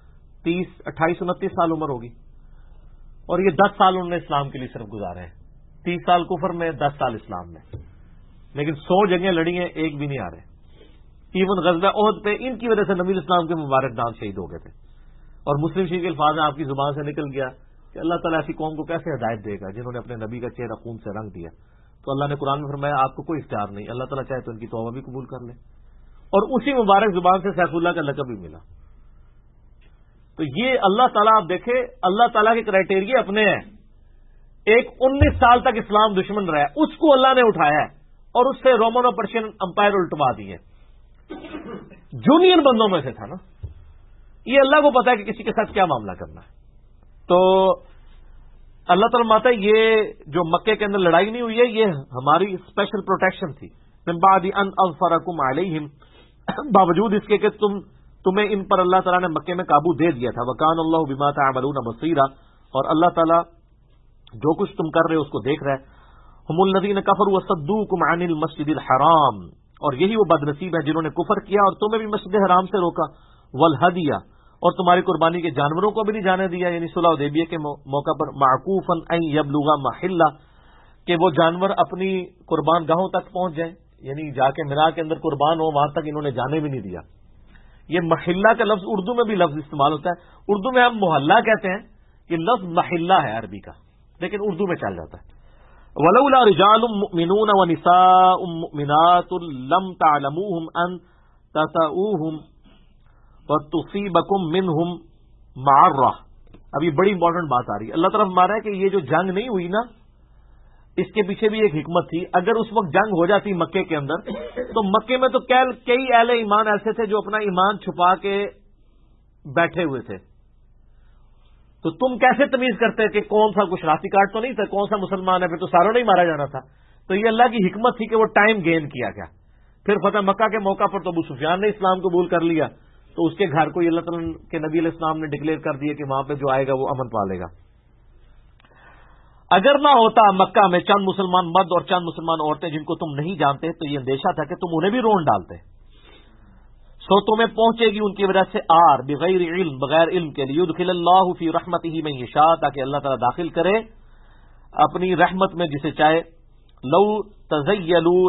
30-28-29 سال عمر ہوگی. اور یہ 10 سال انہوں نے اسلام کے لیے صرف گزارے ہیں. 30 سال کفر میں, 10 سال اسلام میں. لیکن 100 جنگیں لڑی ہیں, ایک بھی نہیں آ رہے. ایون غزوہ احد پہ ان کی وجہ سے نبی اسلام کے مبارک دان شہید ہو گئے تھے. اور مسلم شریف کے الفاظ آپ کی زبان سے نکل گیا کہ اللہ تعالیٰ ایسی قوم کو کیسے ہدایت دے گا جنہوں نے اپنے نبی کا چہرہ خون سے رنگ دیا. تو اللہ نے قرآن میں فرمایا آپ کو کوئی اختیار نہیں, اللہ تعالیٰ چاہے تو ان کی توبہ بھی قبول کر لے. اور اسی مبارک زبان سے سیف اللہ کا لقب بھی ملا. تو یہ اللہ تعالیٰ آپ دیکھیں, اللہ تعالیٰ کے کرائٹیریا اپنے ہیں. ایک 19 سال تک اسلام دشمن رہا ہے, اس کو اللہ نے اٹھایا ہے اور اس سے رومن اور پرشین امپائر الٹوا دیے. جونیئر بندوں میں سے تھا نا. یہ اللہ کو پتا ہے کہ کسی کے ساتھ کیا معاملہ کرنا ہے. تو اللہ تعالیٰ ماتا یہ جو مکے کے اندر لڑائی نہیں ہوئی ہے, یہ ہماری اسپیشل پروٹیکشن تھی. من بعد ان اظفرکم علیہم, باوجود اس کے کہ تمہیں ان پر اللہ تعالیٰ نے مکے میں قابو دے دیا تھا. وکان اللہ بما تعملون بصیرا, اور اللہ تعالیٰ جو کچھ تم کر رہے ہو اس کو دیکھ رہا ہے. ہم الذین کفروا وصدوکم عن المسجد الحرام, اور یہی وہ بد نصیب ہیں جنہوں نے کفر کیا اور تمہیں بھی مسجد حرام سے روکا. والہدیہ, اور تمہاری قربانی کے جانوروں کو بھی نہیں جانے دیا, یعنی صلح حدیبیہ کے موقع پر معکوفا ان یبلغ محلہ, کہ وہ جانور اپنی قربان گاہوں تک پہنچ جائیں, یعنی جا کے مینا کے اندر قربان ہو, وہاں تک انہوں نے جانے بھی نہیں دیا. یہ محلہ کا لفظ اردو میں بھی لفظ استعمال ہوتا ہے. اردو میں ہم محلہ کہتے ہیں, کہ لفظ محلہ ہے عربی کا, لیکن اردو میں چل جاتا ہے. ولولا رجال مؤمنون ونساء مؤمنات لم تعلموهم ان تطؤوهم وتصيبكم منهم معرة. ابھی بڑی امپورٹنٹ بات آ رہی ہے. اللہ تعالیٰ فرما رہا ہے کہ یہ جو جنگ نہیں ہوئی نا, اس کے پیچھے بھی ایک حکمت تھی. اگر اس وقت جنگ ہو جاتی مکے کے اندر, تو مکے میں تو کئی اہل ایمان ایسے تھے جو اپنا ایمان چھپا کے بیٹھے ہوئے تھے. تو تم کیسے تمیز کرتے کہ کون سا کچھ راستی کاٹ تو نہیں تھا, کون سا مسلمان ہے, پھر تو ساروں نے ہی مارا جانا تھا. تو یہ اللہ کی حکمت تھی کہ وہ ٹائم گین کیا گیا. پھر فتح مکہ کے موقع پر تو ابو سفیان نے اسلام قبول کر لیا, تو اس کے گھر کو اللہ تعالیٰ کے نبی علیہ السلام نے ڈکلیئر کر دیا کہ وہاں پہ جو آئے گا وہ امن پالے گا. اگر نہ ہوتا مکہ میں چند مسلمان مرد اور چند مسلمان عورتیں جن کو تم نہیں جانتے, تو یہ اندیشہ تھا کہ تم انہیں بھی رون ڈالتے. سو تمہیں پہنچے گی ان کی وجہ سے آر بغیر علم، بغیر علم کے، لیدخل اللہ فی رحمتہ من یشاء، تاکہ اللہ تعالیٰ داخل کرے اپنی رحمت میں جسے چاہے. لو تزیلوا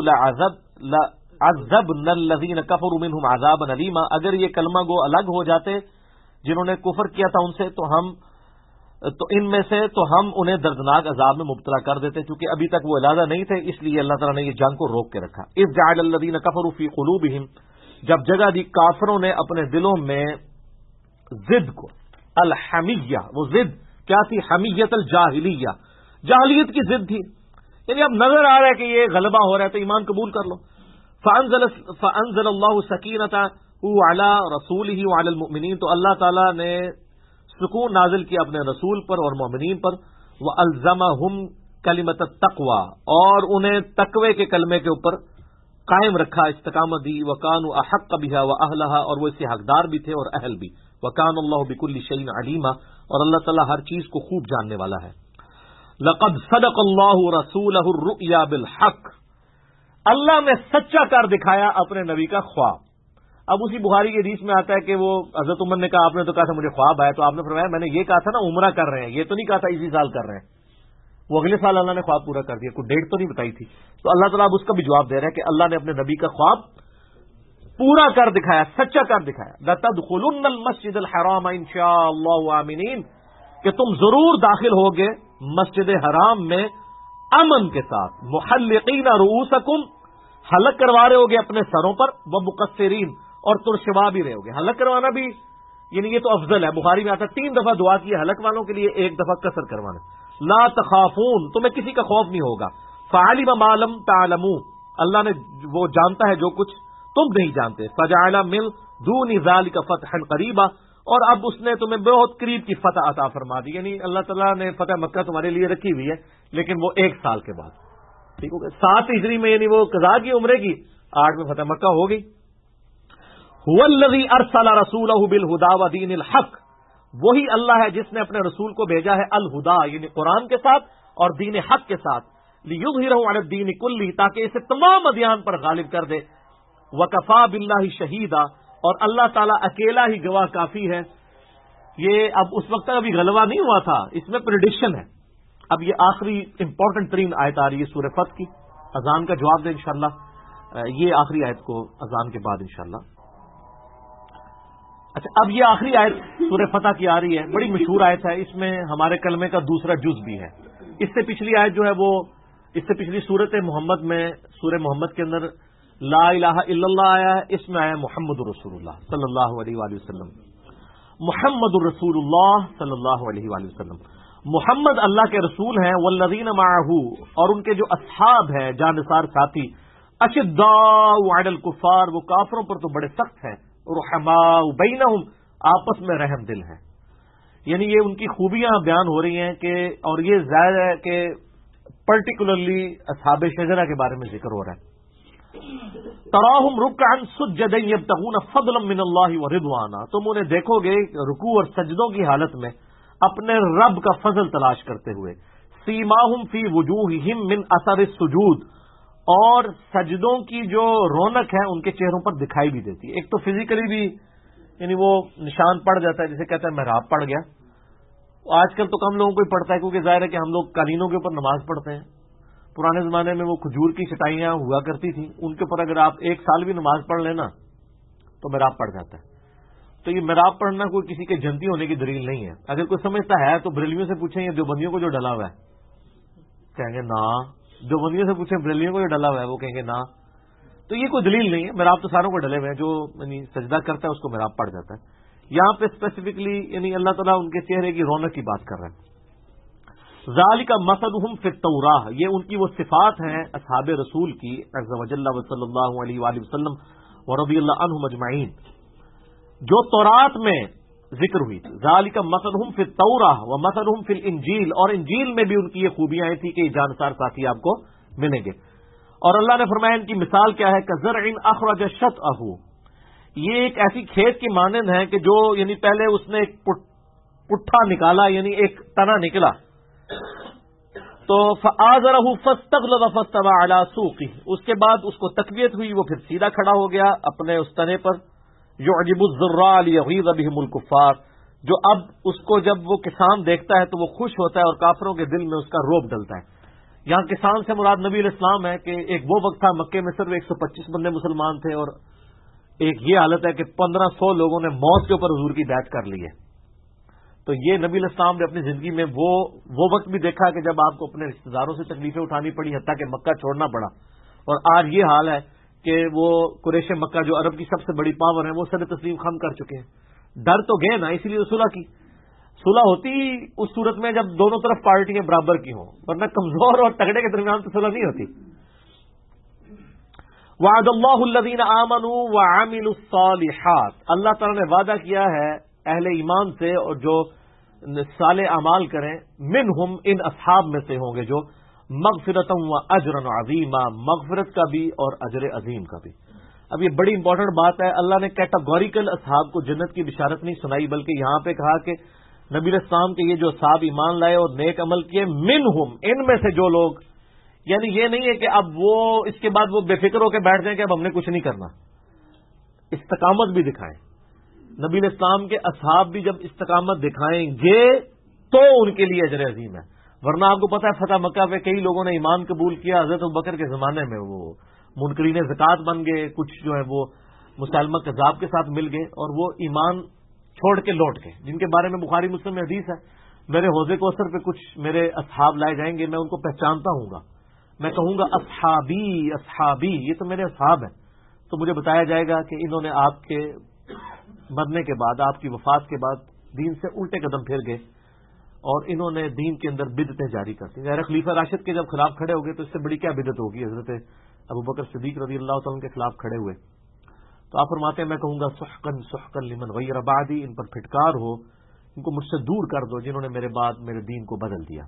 لعذبنا الذین کفروا منہم عذابا الیما، اگر یہ کلمہ گو الگ ہو جاتے جنہوں نے کفر کیا تھا ان سے تو ان میں سے تو ہم انہیں دردناک عذاب میں مبتلا کر دیتے، کیونکہ ابھی تک وہ علیحدہ نہیں تھے، اس لیے اللہ تعالیٰ نے یہ جنگ کو روک کے رکھا. اذ جعل الذین کفروا فی قلوبہم، جب جگہ دی کافروں نے اپنے دلوں میں ضد کو، الحمیہ، وہ ضد کیا تھی؟ حمیت الجاہلیہ، جاہلیت کی ضد تھی. یعنی اب نظر آ رہا ہے کہ یہ غلبہ ہو رہا ہے تو ایمان قبول کر لو. فانزل اللہ سکینتہ علی رسولہ وعلی المؤمنین، تو اللہ تعالیٰ نے سکون نازل کیا اپنے رسول پر اور مومنین پر. وَأَلْزَمَهُمْ کلمۃ التقوی، اور انہیں تقوی کے کلمے کے اوپر قائم رکھا، استقامت دی. وَكَانُوا أَحَقَّ بِهَا وَأَهْلَهَا، اور وہ اس کے حقدار بھی تھے اور اہل بھی. وَكَانَ اللَّهُ بِكُلِّ شَيْءٍ عَلِيمًا، اور اللہ تعالیٰ ہر چیز کو خوب جاننے والا ہے. لَقَدْ صَدَقَ اللَّهُ رَسُولَهُ الرُّؤْيَا بِالْحَقِّ، اللہ نے سچا کر دکھایا اپنے نبی کا خواب. اب اسی بخاری کی حدیث میں آتا ہے کہ وہ حضرت عمر نے کہا آپ نے تو کہا تھا مجھے خواب آیا، تو آپ نے فرمایا میں نے یہ کہا تھا نا عمرہ کر رہے ہیں، یہ تو نہیں کہا تھا اسی سال کر رہے ہیں. وہ اگلے سال اللہ نے خواب پورا کر دیا، کوئی ڈیٹ تو نہیں بتائی تھی. تو اللہ تعالیٰ اب اس کا بھی جواب دے رہا ہے کہ اللہ نے اپنے نبی کا خواب پورا کر دکھایا، سچا کر دکھایا. لَتَدْخُلُنَّ الْمَسْجِدَ الْحَرَامَ إِنْ شَاءَ اللَّهُ آمِنِينَ، کہ تم ضرور داخل ہوگے مسجد حرام میں امن کے ساتھ. مُحَلِّقِينَ رُؤُوسَكُمْ، حلق کروا رہے ہوگے اپنے سروں پر. وَمُقَصِّرِينَ، اور ترشوا بھی رہے ہوگے. حلق کروانا بھی یعنی یہ تو افضل ہے. بخاری میں آتا 3 دفعہ دعا کی حلق والوں کے لیے، 1 دفعہ قصر کروانا. لا تخافون، تمہیں کسی کا خوف نہیں ہوگا. فعلم ما لم تعلموا، اللہ نے وہ جانتا ہے جو کچھ تم نہیں جانتے. فجعل من دون ذلك فتحا قریبا، اور اب اس نے تمہیں بہت قریب کی فتح عطا فرما دی. یعنی اللہ تعالیٰ نے فتح مکہ تمہارے لیے رکھی ہوئی ہے، لیکن وہ 1 سال کے بعد. ٹھیک ہو گیا. 7 ہجری میں یعنی وہ قضا کی عمرے کی، 8 میں فتح مکہ ہو گئی. هو الذی ارسل رسولہ بالہدی ودین الحق، وہی اللہ ہے جس نے اپنے رسول کو بھیجا ہے الہدا یعنی قرآن کے ساتھ اور دین حق کے ساتھ. لیظہرہ علی الدین کلہ، تاکہ اسے تمام ادیان پر غالب کر دے. وکفی باللہ شہیدا، اور اللہ تعالیٰ اکیلا ہی گواہ کافی ہے. یہ اب اس وقت تک ابھی غلبہ نہیں ہوا تھا، اس میں پریڈکشن ہے. اب یہ آخری امپورٹنٹ ترین آیت آ رہی ہے سورہ فتح کی. اذان کا جواب دیں انشاءاللہ، یہ آخری آیت کو اذان کے بعد انشاءاللہ. اچھا، اب یہ آخری آیت سورہ فتح کی آ رہی ہے، بڑی مشہور آیت ہے. اس میں ہمارے کلمے کا دوسرا جز بھی ہے. اس سے پچھلی آیت جو ہے وہ، اس سے پچھلی سورت محمد میں، سورہ محمد کے اندر لا الہ الا اللہ آیا ہے، اس میں آیا محمد رسول اللہ صلی اللہ علیہ وآلہ وسلم. محمد الرسول اللہ صلی اللہ علیہ وآلہ وسلم، محمد اللہ کے رسول ہیں. والذین معہ، اور ان کے جو اصحاب ہیں، جانثار ساتھی. اشداء علی الکفار، وہ کافروں پر تو بڑے سخت ہیں. رحماء بینہم، آپس میں رحم دل ہیں. یعنی یہ ان کی خوبیاں بیان ہو رہی ہیں کہ، اور یہ ظاہر ہے کہ پرٹیکولرلی اصحاب شجرہ کے بارے میں ذکر ہو رہا ہے. تراہم رکعا سجدا یبتغون فضلا من اللہ ورضوانا، تم انہیں دیکھو گے رکوع اور سجدوں کی حالت میں اپنے رب کا فضل تلاش کرتے ہوئے. سیماہم فی وجوہہم من اثر السجود، اور سجدوں کی جو رونق ہے ان کے چہروں پر دکھائی بھی دیتی ہے. ایک تو فزیکلی بھی یعنی وہ نشان پڑ جاتا ہے، جسے کہتے ہیں محراب پڑ گیا. آج کل تو کم لوگوں کو ہی پڑتا ہے، کیونکہ ظاہر ہے کہ ہم لوگ قالینوں کے اوپر نماز پڑھتے ہیں. پرانے زمانے میں وہ کھجور کی چٹائیاں ہوا کرتی تھیں، ان کے اوپر اگر آپ 1 سال بھی نماز پڑھ لینا تو محراب پڑ جاتا ہے. تو یہ محراب پڑھنا کوئی کسی کے جنتی ہونے کی دلیل نہیں ہے. اگر کوئی سمجھتا ہے تو بریلویوں سے پوچھیں، یہ دیوبندیوں کو جو ڈلا ہوا ہے، کہیں گے نا. دیوبندیوں سے پوچھیں بریلویوں کو جو ڈلا ہوا ہے، وہ کہیں گے نا. تو یہ کوئی دلیل نہیں ہے. محراب تو ساروں کو ڈلے ہوئے ہیں، جو یعنی سجدہ کرتا ہے اس کو محراب پڑ جاتا ہے. یہاں پہ اسپیسیفکلی یعنی اللہ تعالیٰ ان کے چہرے کی رونق کی بات کر رہے ہیں. ذالک مثلہم فی التوراہ، یہ ان کی وہ صفات ہیں اصحاب رسول کی عز وجل صلی اللہ علیہ وآلہ وسلم ورضی اللہ عنہم اجمعین، جو تورات میں ذکر ہوئی تھی. ذالک مثلہم فی التوراہ ومثلہم فی الانجیل، اور انجیل میں بھی ان کی یہ خوبیاں تھیں کہ جانسار ساتھی آپ کو ملیں گے. اور اللہ نے فرمایا ان کی مثال کیا ہے، کزرع اخرج شطأہ، یہ ایک ایسی کھیت کی مانند ہے کہ جو یعنی پہلے اس نے ایک پٹھا نکالا، یعنی ایک تنا نکلا، تو فآزرہ فاستغلظ فاستوى على سوقه، اس کے بعد اس کو تقویت ہوئی، وہ پھر سیدھا کھڑا ہو گیا اپنے اس تنے پر. یعجب الزراء لیغیظ بہم الکفار، جو اب اس کو جب وہ کسان دیکھتا ہے تو وہ خوش ہوتا ہے اور کافروں کے دل میں اس کا رعب ڈلتا ہے۔ یہاں کسان سے مراد نبی علیہ السلام ہے کہ ایک وہ وقت تھا مکے میں صرف 125 بندے مسلمان تھے، اور ایک یہ حالت ہے کہ 1500 لوگوں نے موت کے اوپر حضور کی بیعت کر لی ہے۔ تو یہ نبی علیہ السلام نے اپنی زندگی میں وہ وقت بھی دیکھا کہ جب آپ کو اپنے رشتہ داروں سے تکلیفیں اٹھانی پڑی، حتیٰ کہ مکہ چھوڑنا پڑا، اور آج یہ حال ہے کہ وہ قریش مکہ جو عرب کی سب سے بڑی پاور ہے وہ سر تسلیم خم کر چکے ہیں۔ ڈر تو گئے نا، اسی لیے تو صلح کی۔ صلح ہوتی اس صورت میں جب دونوں طرف پارٹیاں برابر کی ہوں، ورنہ کمزور اور تگڑے کے درمیان تو صلح نہیں ہوتی۔ وعد اللہ الذین آمنوا وعملوا الصالحات، اللہ تعالیٰ نے وعدہ کیا ہے اہل ایمان سے اور جو صالح اعمال کریں، منہم ان اصحاب میں سے ہوں گے جو مغفرتا و اجرا عظیما، مغفرت کا بھی اور اجر عظیم کا بھی۔ اب یہ بڑی امپورٹنٹ بات ہے، اللہ نے کیٹاگوریکل اصحاب کو جنت کی بشارت نہیں سنائی، بلکہ یہاں پہ کہا کہ نبی علیہ السلام کے یہ جو اصحاب ایمان لائے اور نیک عمل کیے، منہم ان میں سے جو لوگ، یعنی یہ نہیں ہے کہ اب وہ اس کے بعد وہ بے فکر ہو کے بیٹھ جائیں کہ اب ہم نے کچھ نہیں کرنا، استقامت بھی دکھائیں۔ نبی علیہ السلام کے اصحاب بھی جب استقامت دکھائیں گے تو ان کے لیے اجر عظیم ہے، ورنہ آپ کو پتا ہے فتح مکہ پہ کئی لوگوں نے ایمان قبول کیا، حضرت ابوبکر کے زمانے میں وہ منکرین زکوٰۃ بن گئے، کچھ جو ہے وہ مسلمہ کذاب کے ساتھ مل گئے اور وہ ایمان چھوڑ کے لوٹ گئے، جن کے بارے میں بخاری مسلم میں حدیث ہے، میرے حوضے کوثر پہ کچھ میرے اصحاب لائے جائیں گے، میں ان کو پہچانتا ہوں گا، میں کہوں گا اصحابی اصحابی، یہ تو میرے اصحاب ہیں، تو مجھے بتایا جائے گا کہ انہوں نے آپ کے مرنے کے بعد، آپ کی وفات کے بعد دین سے الٹے قدم پھر گئے اور انہوں نے دین کے اندر بدعتیں جاری کر دی۔ خلیفہ راشد کے جب خلاف کھڑے ہو گئے تو اس سے بڑی کیا بدعت ہوگی، حضرت ابوبکر صدیق رضی اللہ تعالیٰ کے خلاف کھڑے ہوئے، تو آپ فرماتے ہیں میں کہوں گا سحقن سحقن لمن غیر بعدی، ان پر پھٹکار ہو، ان کو مجھ سے دور کر دو جنہوں نے میرے بعد میرے دین کو بدل دیا۔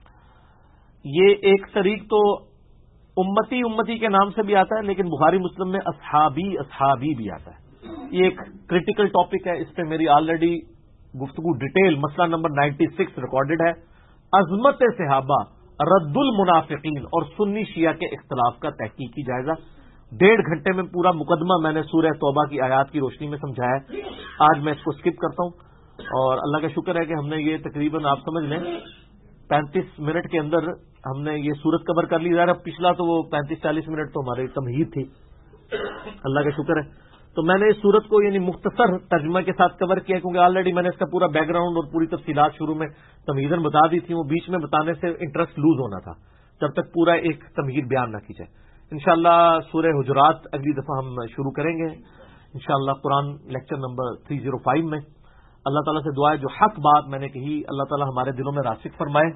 یہ ایک طریق تو امتی امتی کے نام سے بھی آتا ہے، لیکن بخاری مسلم میں اصحابی اصحابی بھی آتا ہے۔ یہ ایک کریٹیکل ٹاپک ہے، اس پہ میری آلریڈی گفتگو ڈیٹیل مسئلہ نمبر 96 ریکارڈڈ ہے، عظمت صحابہ، رد المنافقین اور سنی شیعہ کے اختلاف کا تحقیقی جائزہ۔ 1.5 گھنٹے میں پورا مقدمہ میں نے سورہ توبہ کی آیات کی روشنی میں سمجھایا ہے، آج میں اس کو سکپ کرتا ہوں، اور اللہ کا شکر ہے کہ ہم نے یہ تقریباً آپ سمجھ لیں 35 منٹ کے اندر ہم نے یہ سورت کور کر لی۔ ذرا پچھلا تو وہ 35-40 منٹ تو ہماری تمہید تھی، اللہ کا شکر ہے۔ تو میں نے اس سورت کو یعنی مختصر ترجمہ کے ساتھ کور کیا، کیونکہ آلریڈی میں نے اس کا پورا بیک گراؤنڈ اور پوری تفصیلات شروع میں تمہیداً بتا دی تھی، وہ بیچ میں بتانے سے انٹرسٹ لوز ہونا تھا جب تک پورا ایک تمہید بیان نہ کی جائے۔ انشاءاللہ سورہ حجرات اگلی دفعہ ہم شروع کریں گے انشاءاللہ قرآن لیکچر نمبر 305 میں۔ اللہ تعالیٰ سے دعا ہے جو حق بات میں نے کہی اللہ تعالیٰ ہمارے دلوں میں راسخ فرمائے،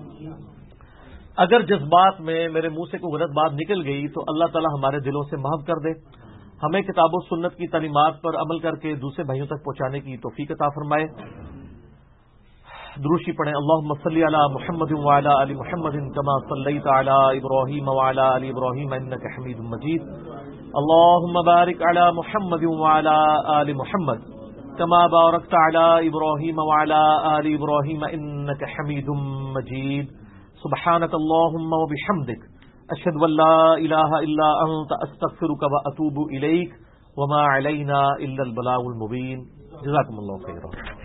اگر جذبات میں میرے منہ سے کوئی غلط بات نکل گئی تو اللہ تعالیٰ ہمارے دلوں سے محو کر دے، ہمیں کتاب و سنت کی تعلیمات پر عمل کر کے دوسرے بھائیوں تک پہنچانے کی توفیق عطا فرمائے۔ دروشی پڑھیں، اللہم صلی علی محمد وعلی آل محمد کما صلیت علی ابراہیم وعلی آل ابراہیم انک حمید مجید، اللہم بارک علی محمد وعلی آل محمد کما بارکت علی ابراہیم وعلی آل ابراہیم انک حمید مجید، سبحانک اللہم وبحمدک، اشہد ان لا الہ الا انت، استغفرک واتوب الیک، وما علینا الا البلاغ المبین۔ جزاکم اللہ خیرا۔